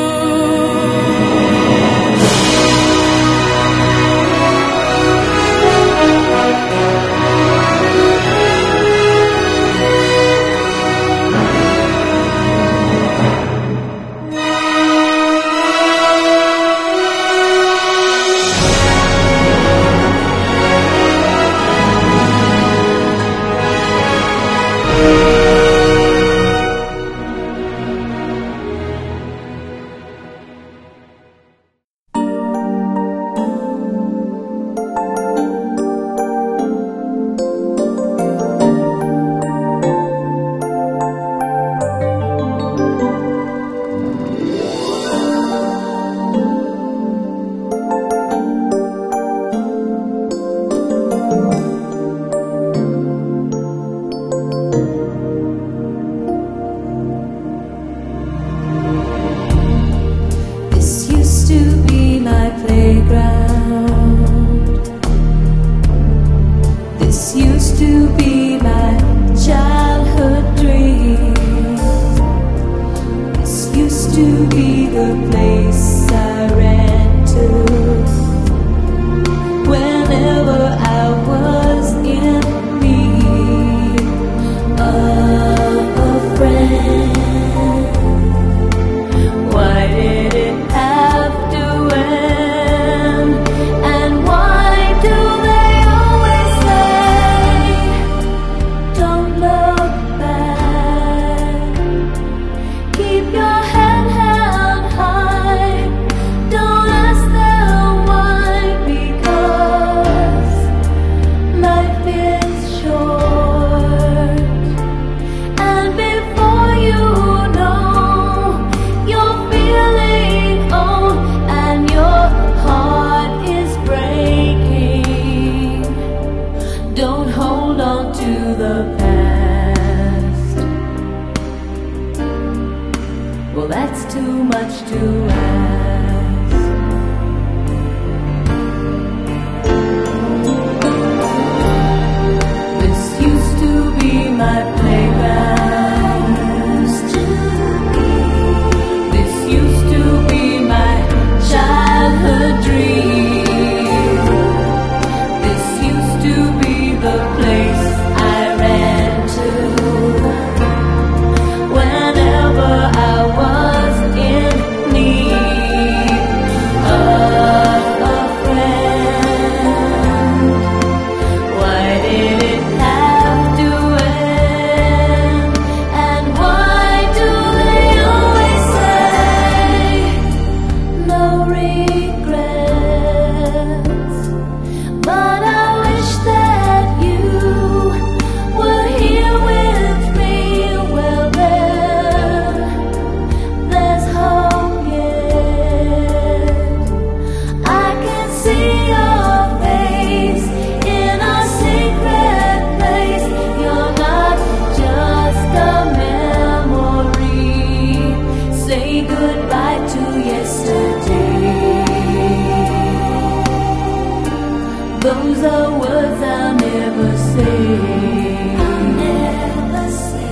Those are words I'll never say. I'll never say.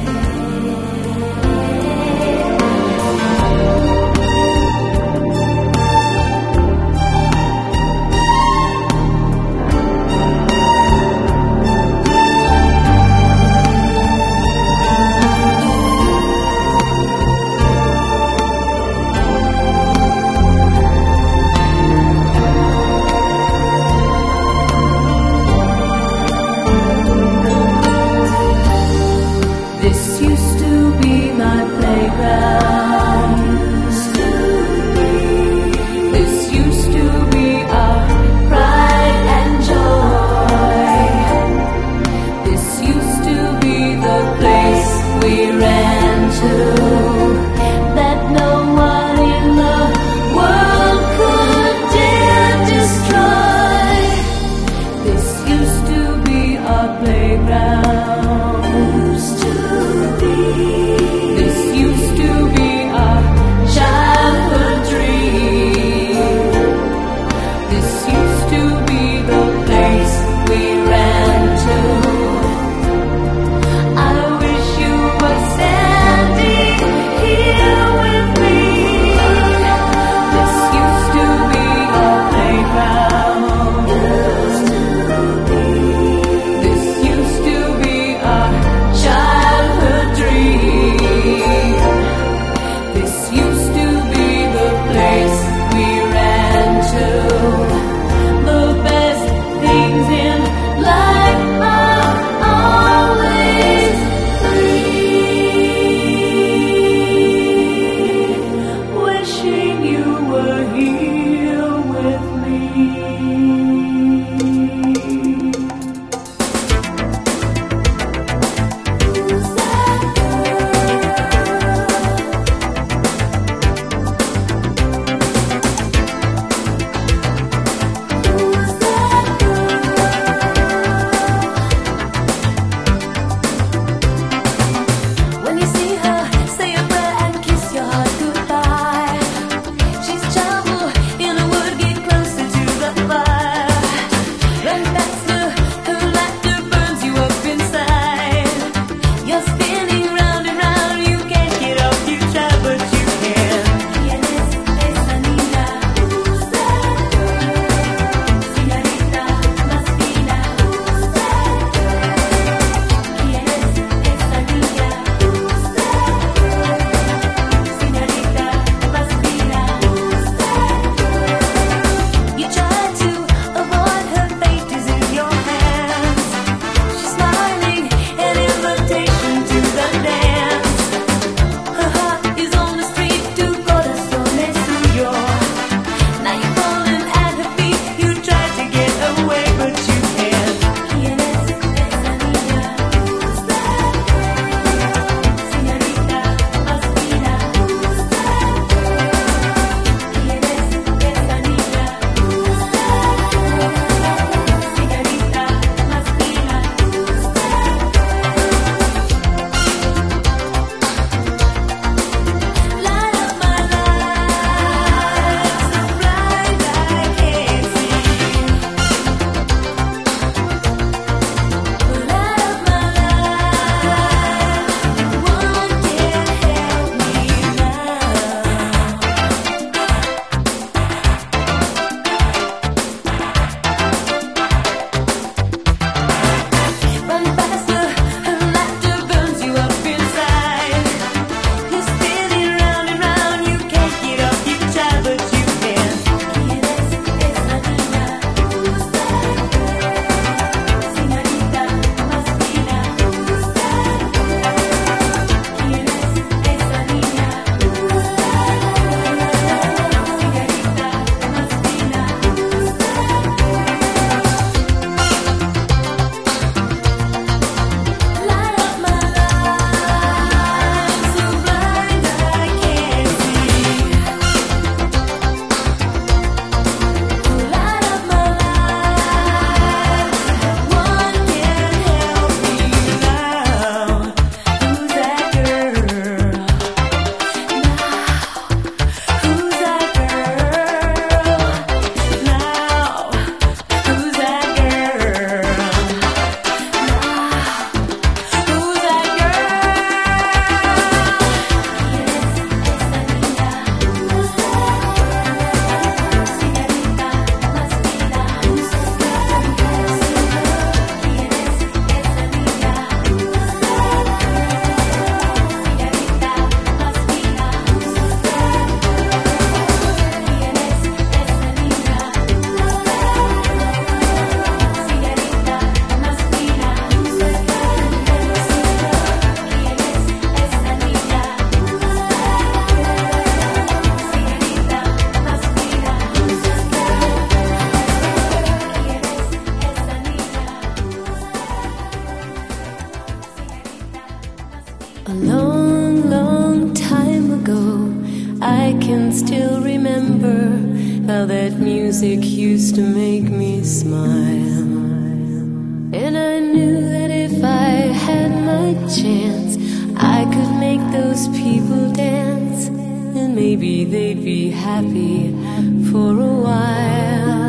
used to make me smile. And I knew that if I had my chance, I could make those people dance, and maybe they'd be happy for a while.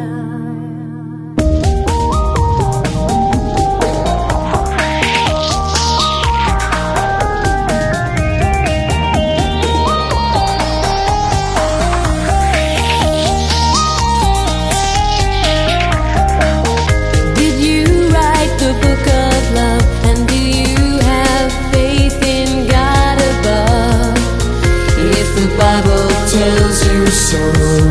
Tells you so.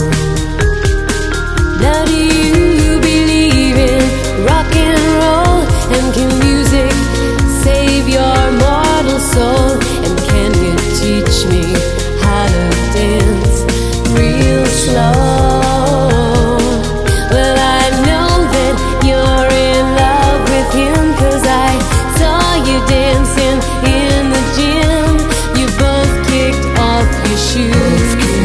Now do you believe in rock and roll? And can music save your mortal soul? And can you teach me how to dance real slow? Well, I know that you're in love with him, 'cause I saw you dancing in the gym. You both kicked off your shoes.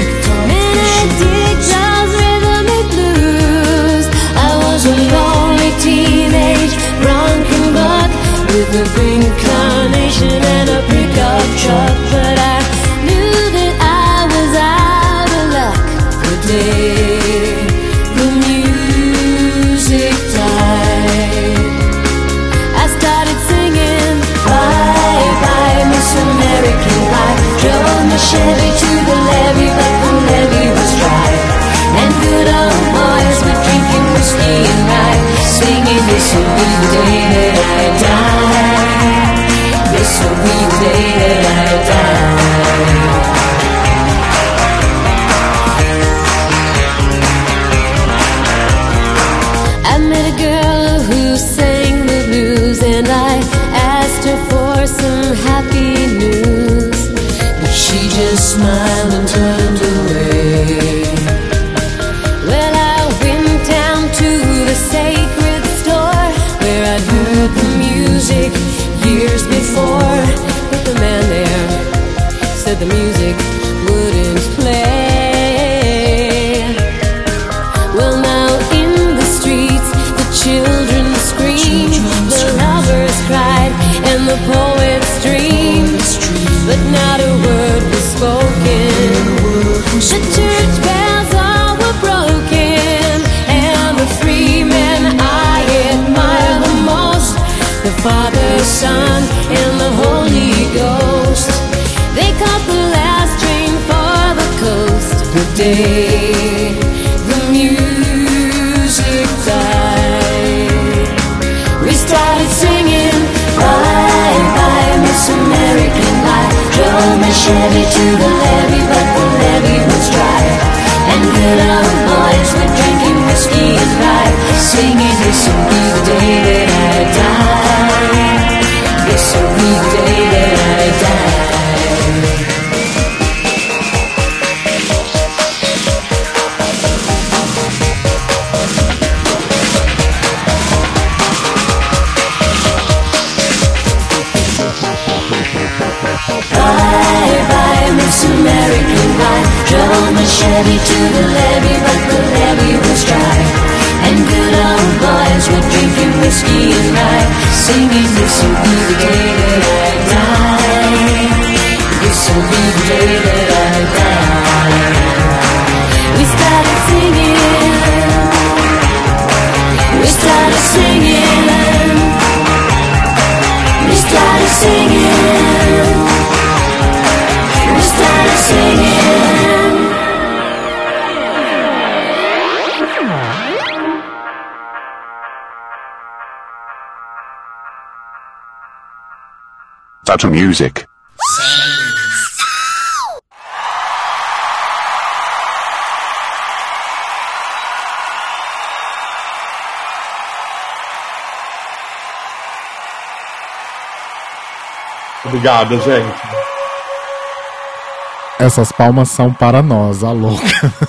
With a pink carnation and a pickup truck, but I knew that I was out of luck the day the music died. I started singing bye bye Miss American Pie. Drove my Chevy to the levee, but the levee was dry, and good old boys were drinking whiskey and rye, singing this will be the day that I die. This will be the day that I die. I met a girl who sang the blues, and I asked her for some happy news, but she just smiled and turned away. Well, I went down to the sacred store where I'd heard the music years before, but the man there said the music wouldn't play. Well, now in the streets the children screamed, the lovers cried, and the poets dreamed, but not a word was spoken. The church bells all were broken, and the three men I admire the most, the Father, Son, and the Holy Ghost. They caught the last train for the coast the day the music died. We started singing bye bye Miss American Pie. Drove my Chevy to the levee, but the levee was dry, and good old boys were drinking whiskey and rye, singing this will be the day that I die. This will be the day that I die. Bye bye Miss American Pie. Drove my Chevy to the levee, but the levee was dry, and good old boys were drinking whiskey and rye, singing this will be the day that I die. This will be the day that I die. We started singing, we started singing, we started singing, we started singing. Data Music. Obrigado, gente. Essas palmas são para nós, a louca.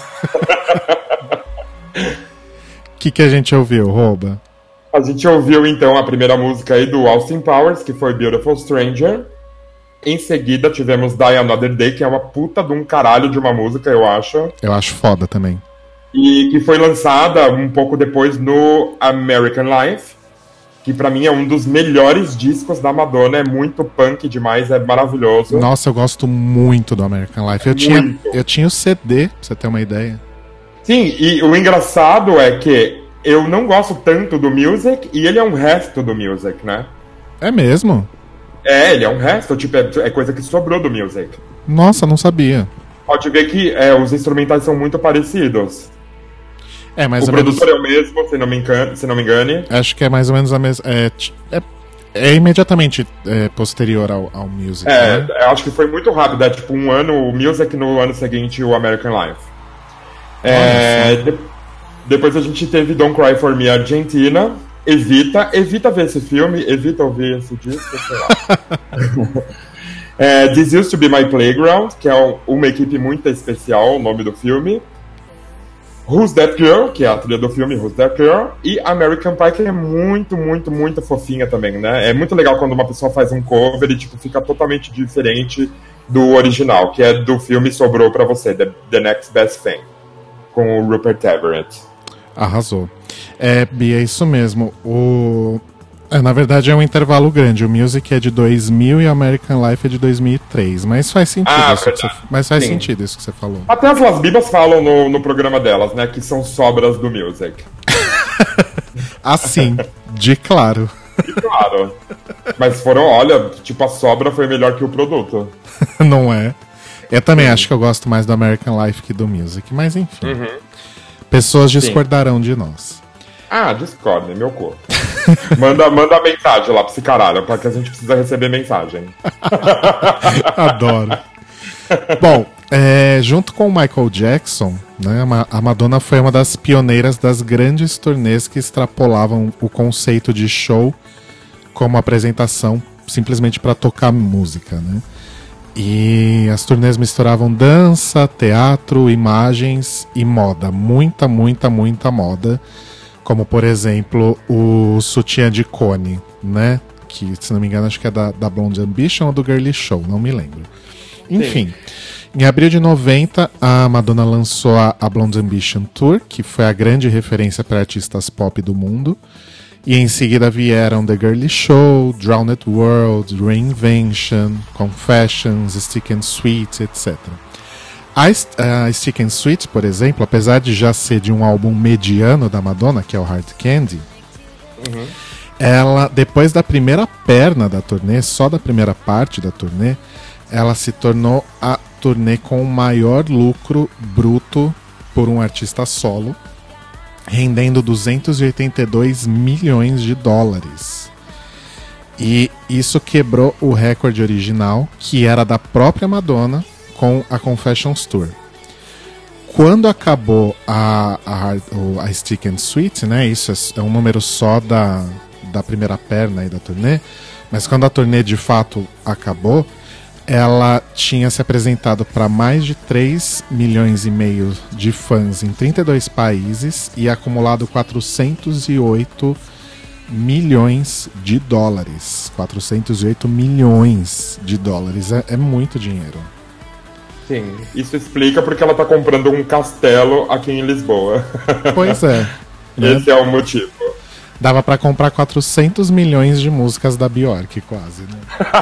O que, que a gente ouviu, Rouba? A gente ouviu então a primeira música aí do Austin Powers, que foi Beautiful Stranger. Em seguida tivemos Die Another Day, que é uma puta de um caralho de uma música, eu acho. Eu acho foda também. E que foi lançada um pouco depois no American Life, que pra mim é um dos melhores discos da Madonna, é muito punk demais, é maravilhoso. Nossa, eu gosto muito do American Life. Eu, tinha, eu tinha o C D, pra você ter uma ideia. Sim, e o engraçado é que eu não gosto tanto do Music e ele é um resto do Music, né? É mesmo? É, ele é um resto, tipo, é, é coisa que sobrou do Music. Nossa, não sabia. Pode ver que é, os instrumentais são muito parecidos. É, mais o ou menos. produtor é o mesmo, se não me engane. Se não me engane. Acho que é mais ou menos a mesma. É, é, é imediatamente é, posterior ao, ao Music. É, né? eu acho que foi muito rápido. É tipo um ano o Music, no ano seguinte o American Life. É, de, depois a gente teve Don't Cry For Me Argentina. Evita, evita ver esse filme, evita ouvir esse disco, sei lá. é, This Used To Be My Playground, que é um, uma equipe muito especial, o nome do filme. Who's That Girl, que é a trilha do filme Who's That Girl, e American Pie, que é muito, muito, muito fofinha também, né? É muito legal quando uma pessoa faz um cover e, tipo, fica totalmente diferente do original, que é do filme Sobrou Pra Você, The, The Next Best Thing, com o Rupert Everett. Arrasou. É, Bia, é isso mesmo. O... É, na verdade é um intervalo grande. O Music é de dois mil e o American Life é de dois mil e três. Mas faz sentido, Ah, isso, que você... Mas faz Sim. sentido isso que você falou. Até as Las Bibas falam no, no programa delas, né, que são sobras do Music. Assim, de claro. E claro. Mas foram, olha, tipo, a sobra foi melhor que o produto. Não é? Eu também acho que eu gosto mais do American Life que do Music. Mas enfim. Uhum. Pessoas discordarão de nós. Ah, discorda, é meu corpo. manda, manda mensagem lá pra esse caralho, porque a gente precisa receber mensagem. Adoro. Bom, é, junto com o Michael Jackson, né, a Madonna foi uma das pioneiras das grandes turnês que extrapolavam o conceito de show como apresentação simplesmente para tocar música, né? E as turnês misturavam dança, teatro, imagens e moda. Muita, muita, muita moda. Como, por exemplo, o sutiã de Cone, né? Que, se não me engano, acho que é da, da Blonde Ambition ou do Girly Show, não me lembro. Enfim, Sim. Em abril de noventa, a Madonna lançou a, a Blonde Ambition Tour, que foi a grande referência para artistas pop do mundo. E em seguida vieram The Girly Show, Drowned World, Reinvention, Confessions, Stick and Sweet, etcétera. A, a Stick and Sweet, por exemplo, apesar de já ser de um álbum mediano da Madonna, que é o Hard Candy, uhum. ela, depois da primeira perna da turnê, só da primeira parte da turnê, ela se tornou a turnê com o maior lucro bruto por um artista solo, rendendo duzentos e oitenta e dois milhões de dólares. E isso quebrou o recorde original, que era da própria Madonna, com a Confessions Tour. Quando acabou a, a, a Stick and Sweet, né, isso é um número só da, da primeira perna aí da turnê, mas quando a turnê de fato acabou, ela tinha se apresentado para mais de três milhões e meio de fãs em trinta e dois países e acumulado quatrocentos e oito milhões de dólares. quatrocentos e oito milhões de dólares. É, é muito dinheiro. Sim, isso explica porque ela tá comprando um castelo aqui em Lisboa. Pois é. Né? Esse é o motivo. Dava pra comprar quatrocentos milhões de músicas da Bjork, quase, né?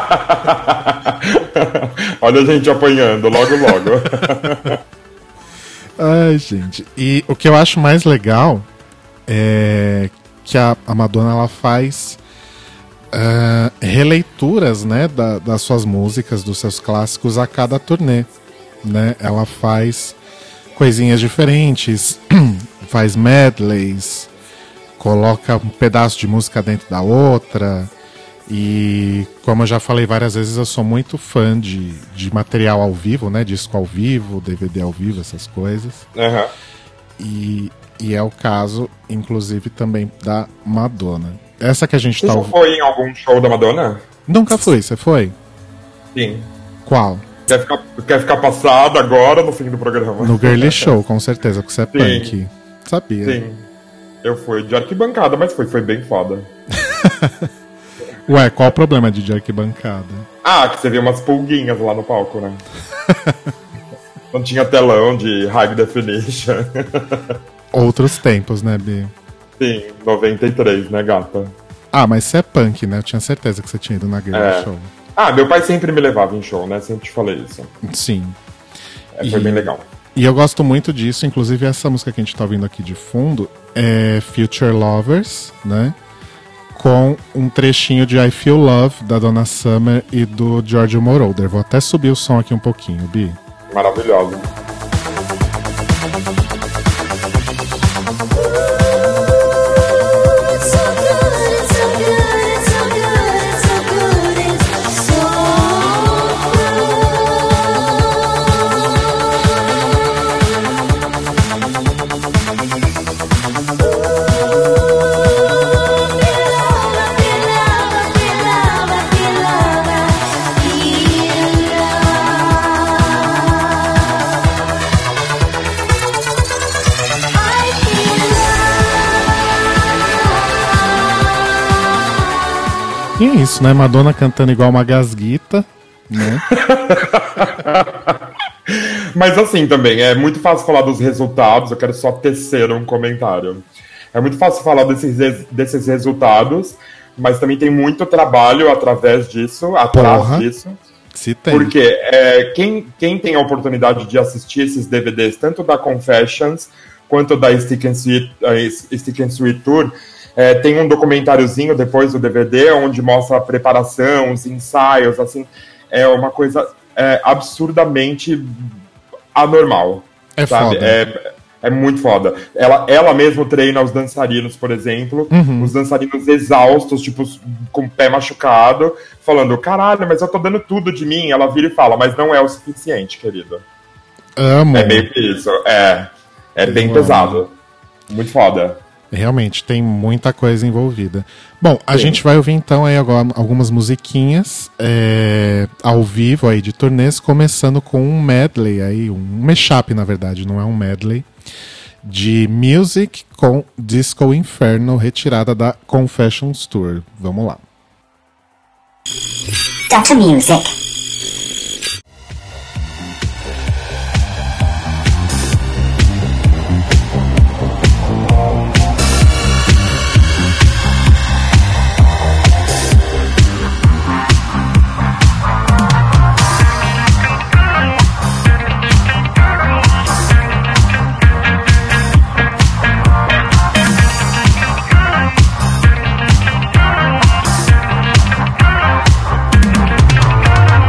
Olha a gente apanhando, logo, logo. Ai, gente. E o que eu acho mais legal é que a, a Madonna, ela faz uh, releituras, né, da, das suas músicas, dos seus clássicos a cada turnê, né? Ela faz coisinhas diferentes, faz medleys, coloca um pedaço de música dentro da outra. E como eu já falei várias vezes, eu sou muito fã de, de material ao vivo, né? Disco ao vivo, D V D ao vivo, essas coisas. Uhum. E, e é o caso, inclusive, também da Madonna. Essa que a gente você tá já foi em algum show da Madonna? Nunca fui, você foi? Sim. Qual? Quer ficar, quer ficar passado agora no fim do programa? No Girly Show, com certeza, porque você é Sim. punk. Sabia. Sim. Eu fui de arquibancada, mas foi, foi bem foda. Ué, qual o problema de, de arquibancada? Ah, que você viu umas pulguinhas lá no palco, né? Não tinha telão de high definition. Outros tempos, né, Bi? Sim, noventa e três, né, gata? Ah, mas você é punk, né? Eu tinha certeza que você tinha ido na Girl É. Show. Ah, meu pai sempre me levava em show, né? Sempre te falei isso. Sim. É, foi E- bem legal. E eu gosto muito disso, inclusive essa música que a gente tá ouvindo aqui de fundo é Future Lovers, né? Com um trechinho de I Feel Love da Donna Summer e do Giorgio Moroder. Vou até subir o som aqui um pouquinho, Bi. Maravilhosa. It's so good, it's so good, it's so good, it's so good, it's so E é isso, né? Madonna cantando igual uma gasguita, né? Mas assim também, é muito fácil falar dos resultados, eu quero só tecer um comentário. É muito fácil falar desses, res- desses resultados, mas também tem muito trabalho através disso, atrás Porra. disso. Se tem. Porque é, quem, quem tem a oportunidade de assistir esses D V Ds, tanto da Confessions quanto da Stick and Sweet, uh, Stick and Sweet Tour, é, tem um documentáriozinho depois do D V D, onde mostra a preparação, os ensaios, assim, é uma coisa é, absurdamente anormal. É sabe? foda. É, é muito foda. Ela, ela mesma treina os dançarinos, por exemplo, Uhum. os dançarinos exaustos, tipo, com o pé machucado, falando, caralho, mas eu tô dando tudo de mim. Ela vira e fala, mas não é o suficiente, querida. Amo. É meio que isso. É, é bem amo. pesado. Muito foda. Realmente, tem muita coisa envolvida. Bom, a Sim. gente vai ouvir então aí agora algumas musiquinhas é, ao vivo aí de turnês, começando com um medley aí, um mashup na verdade, não é um medley, de Music com Disco Inferno, retirada da Confessions Tour. Vamos lá. Data Music. Thank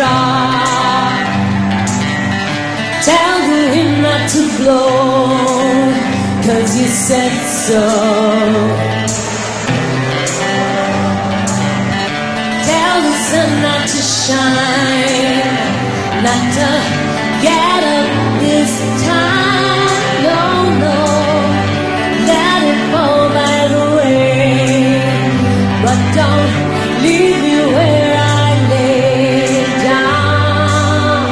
stop. Tell the wind not to blow, 'cause you said so. Tell the sun not to shine, not to get up this time. No, no, let it fall by the way, but don't leave me where I lay down.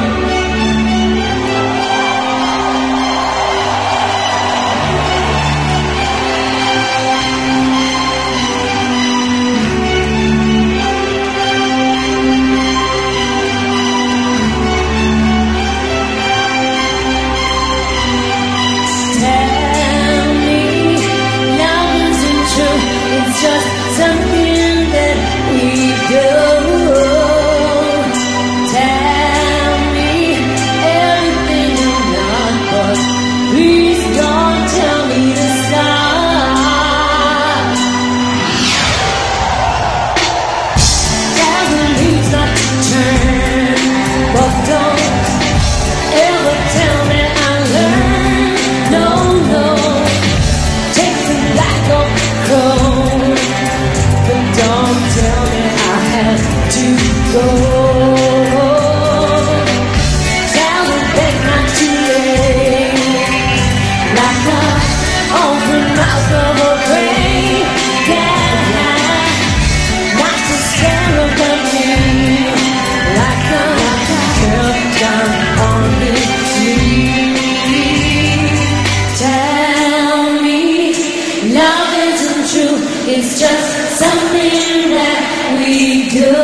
Tell me love isn't true, it's just something that we do. Tell me everything I'm not, but please don't tell me to stop. Tell the leaves not to turn, but don't ever tell me I learned. No, no, take the black off the cold, but don't tell me I have to go. Tell the bed not to lay like the open mouth of a grave. Yeah, not to stare up at me like a countdown on this sleeve. Tell me love isn't true, it's just something that we do.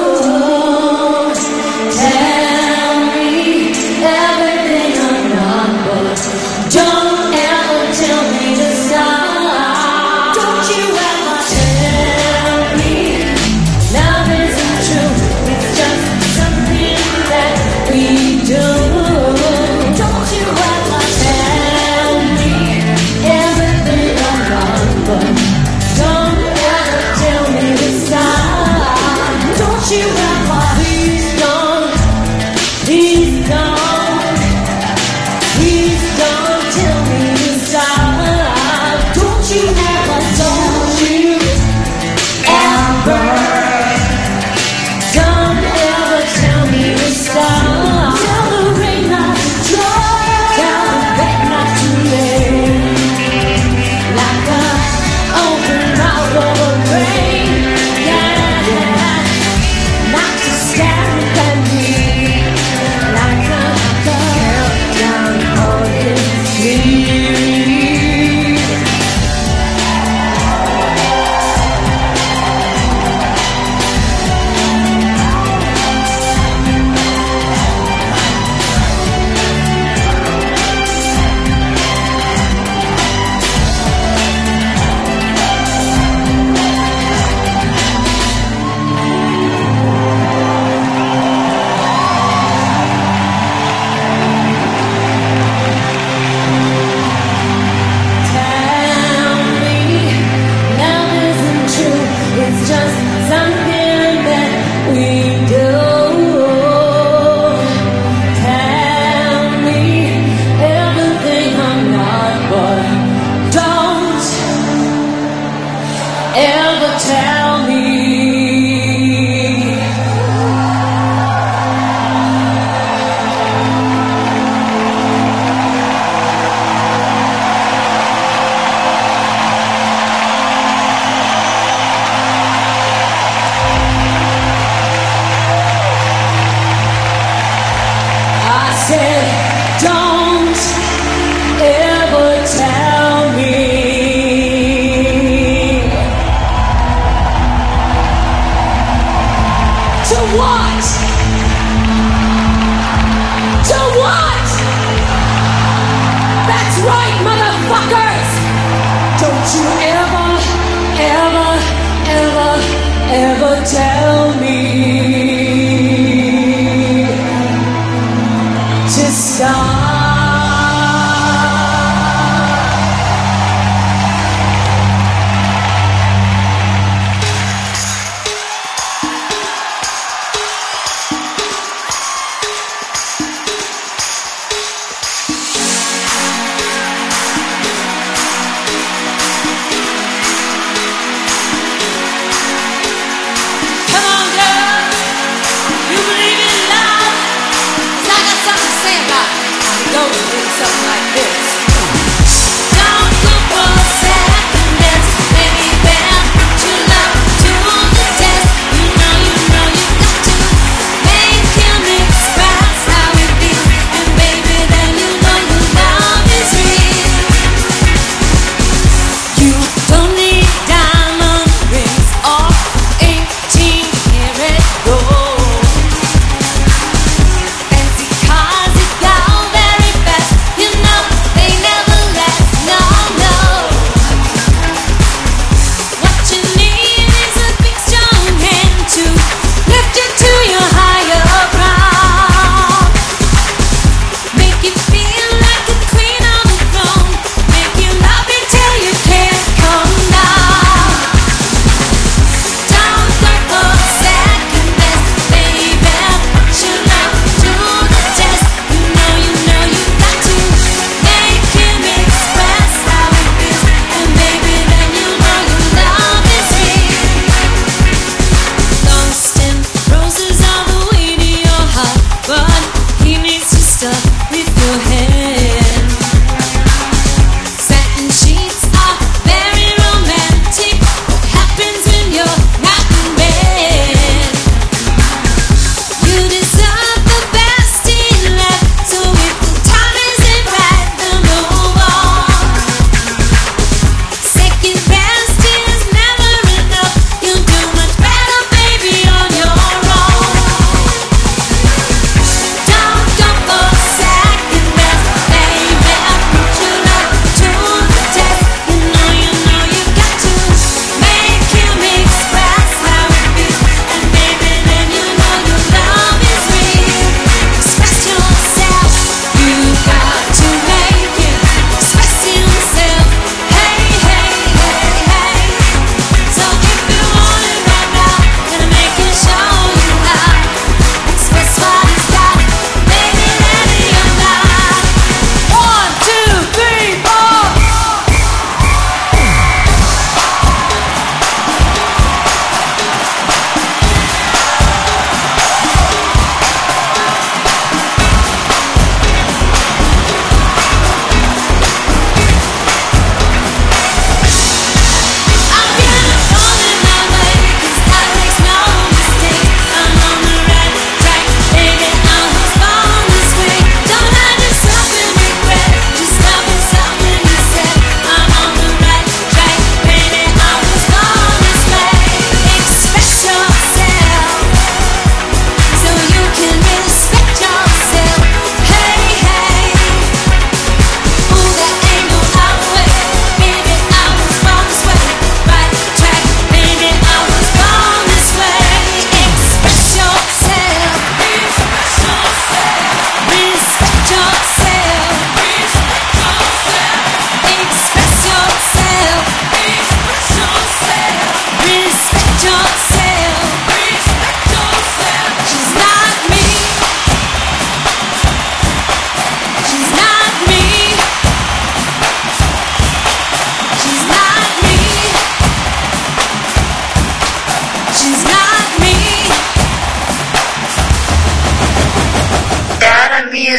Tell me everything I'm not, but don't ever tell me to stop. Don't you ever tell me love isn't true, it's just something that we do. Don't you ever tell me everything I'm not, but don't ever tell me to stop. Don't you ever, please don't, please don't, please don't tell me to stop. Don't you ever, don't you ever, don't ever tell me to stop. Tell the rain not to drop, tell the bed not to lay like a open mouth of a grave. Yeah, not to stare up at me like a countdown on his sleeve. Tell me love isn't true, it's just something that we do. Tell me everything I'm not, but don't ever tell me. I said, don't ever tell me. To what? To what? That's right, motherfuckers! Don't you ever, ever, ever, ever tell me to stop.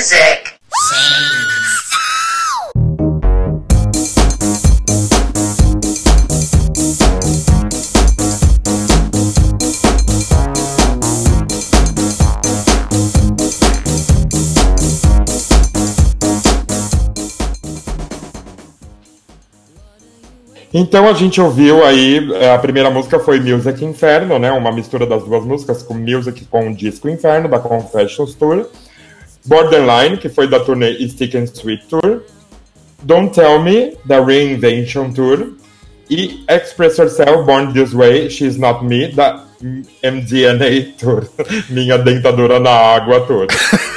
music. Então a gente ouviu aí, a primeira música foi Music Inferno, né? Uma mistura das duas músicas, com Music com o Disco Inferno, da Confessions Tour. Borderline, que foi da turnê Stick and Sweet Tour. Don't Tell Me, da Reinvention Tour. E Express Yourself, Born This Way, She's Not Me, da M D N A Tour. Minha Dentadura na Água Tour.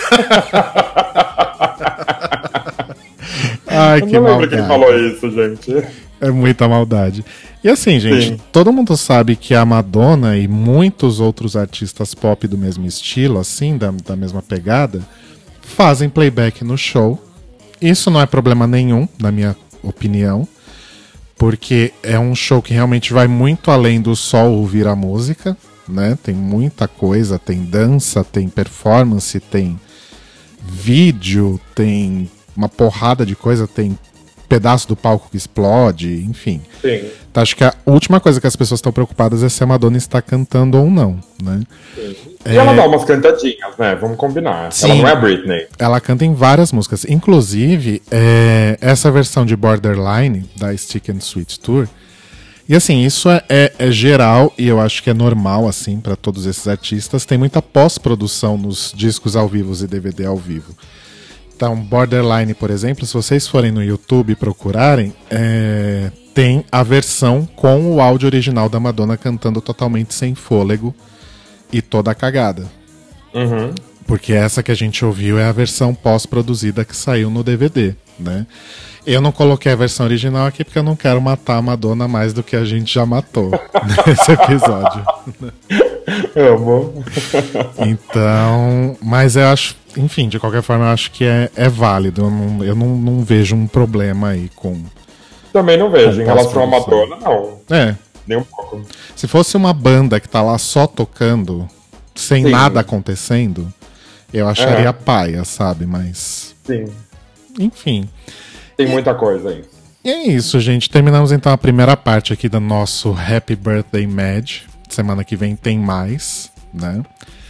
Ai, Eu que não lembro maldade. quem falou isso, gente. É muita maldade. E assim, gente, Sim. todo mundo sabe que a Madonna e muitos outros artistas pop do mesmo estilo, assim, da, da mesma pegada, fazem playback no show. Isso não é problema nenhum, na minha opinião, porque é um show que realmente vai muito além do só ouvir a música, né? Tem muita coisa, tem dança, tem performance, tem vídeo, tem uma porrada de coisa, tem pedaço do palco que explode, enfim. Sim. Então, acho que a última coisa que as pessoas estão preocupadas é se a Madonna está cantando ou não, né? Sim. É... E ela dá umas cantadinhas, né? Vamos combinar. Sim. Ela não é Britney. Ela canta em várias músicas. Inclusive, é, essa versão de Borderline, da Stick and Sweet Tour. E assim, isso é, é, é geral e eu acho que é normal, assim, para todos esses artistas. Tem muita pós-produção nos discos ao vivo e D V D ao vivo. Então, Borderline, por exemplo, se vocês forem no YouTube e procurarem, é, tem a versão com o áudio original da Madonna cantando totalmente sem fôlego e toda cagada. Uhum. Porque essa que a gente ouviu é a versão pós-produzida que saiu no D V D, né? Eu não coloquei a versão original aqui porque eu não quero matar a Madonna mais do que a gente já matou nesse episódio. Amo. Então, mas eu acho, enfim, de qualquer forma, eu acho que é, é válido. Eu, não, eu não, não vejo um problema aí com. Também não vejo. Com Em relação à pós-produção. Madonna, não. É. Nem um pouco. Se fosse uma banda que tá lá só tocando, sem Sim. nada acontecendo, eu acharia É. paia, sabe? Mas, Sim. enfim. Tem muita coisa aí. E é isso, gente. Terminamos então a primeira parte aqui do nosso Happy Birthday Mad. Semana que vem tem mais, né?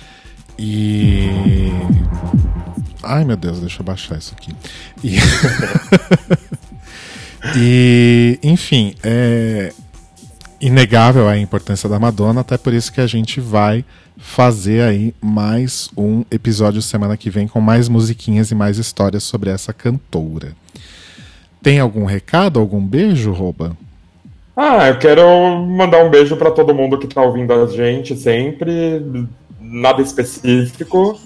E. Ai, meu Deus, deixa eu baixar isso aqui. E, e enfim, é inegável a importância da Madonna, até por isso que a gente vai fazer aí mais um episódio semana que vem com mais musiquinhas e mais histórias sobre essa cantora. Tem algum recado, algum beijo, Roba? Ah, eu quero mandar um beijo pra todo mundo que tá ouvindo a gente sempre. Nada específico.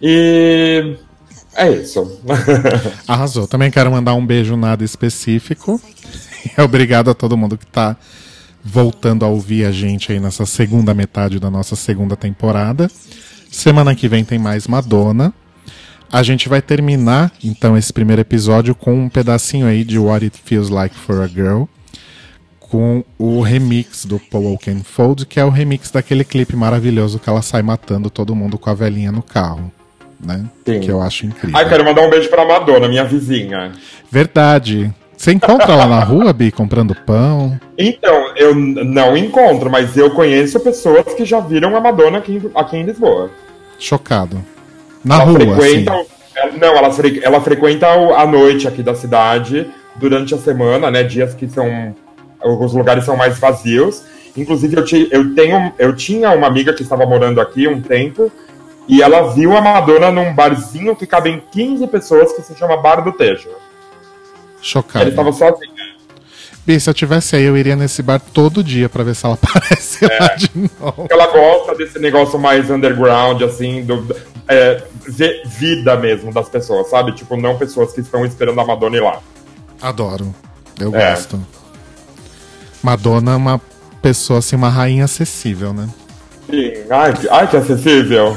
E é isso. Arrasou. Também quero mandar um beijo nada específico. E obrigado a todo mundo que tá voltando a ouvir a gente aí nessa segunda metade da nossa segunda temporada. Semana que vem tem mais Madonna. A gente vai terminar, então, esse primeiro episódio com um pedacinho aí de What It Feels Like for a Girl, com o remix do Paul Oakenfold, que é o remix daquele clipe maravilhoso que ela sai matando todo mundo com a velhinha no carro, né? Sim. Que eu acho incrível. Ah, quero mandar um beijo pra Madonna, minha vizinha. Verdade. Você encontra ela na rua, Bi, comprando pão? Então, eu n- não encontro, mas eu conheço pessoas que já viram a Madonna aqui, em- aqui em Lisboa. Chocado. Na ela rua, frequenta, assim. ela- Não, ela, fre- ela frequenta o- a noite aqui da cidade, durante a semana, né? Dias que são. Os lugares são mais vazios. Inclusive, eu, ti- eu, tenho, eu tinha uma amiga que estava morando aqui um tempo, e ela viu a Madonna num barzinho que cabem quinze pessoas, que se chama Bar do Tejo. Chocado. Ela estava sozinha. Bi, se eu tivesse aí, eu iria nesse bar todo dia pra ver se ela aparece lá de novo. Ela gosta desse negócio mais underground, assim, do, é, ver vida mesmo das pessoas, sabe? Tipo, não pessoas que estão esperando a Madonna ir lá. Adoro. Eu É. gosto. Madonna é uma pessoa, assim, uma rainha acessível, né? Sim. Ai, que- ai, que acessível.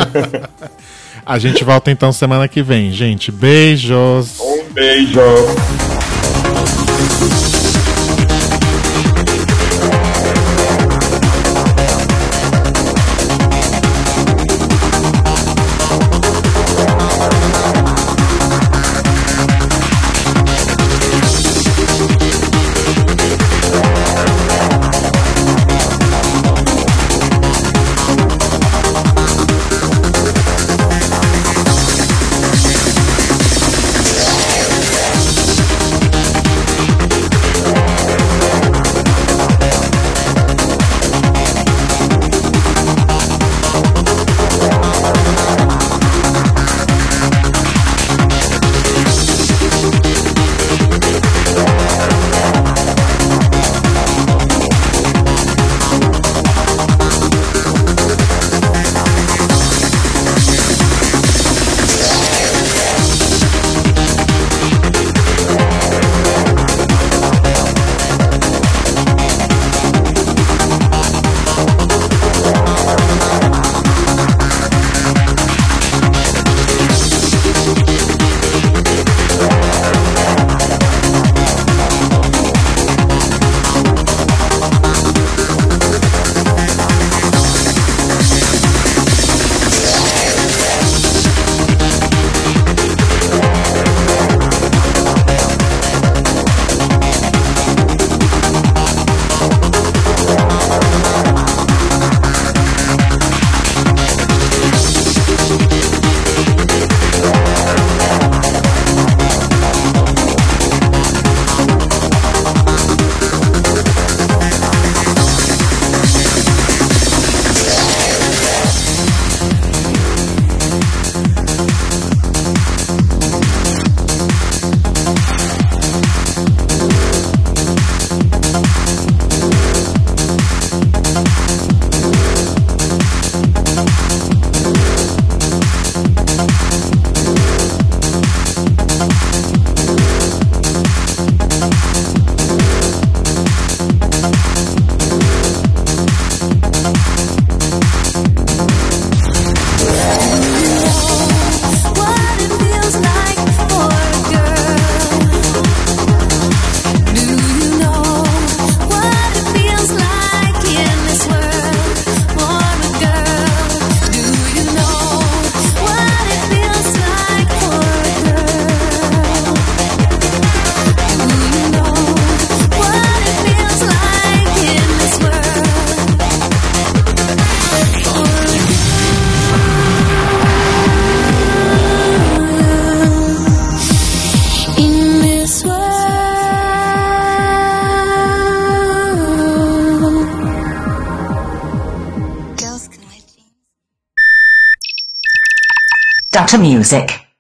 A gente volta então semana que vem, gente. Beijos! Um beijo. Data Music.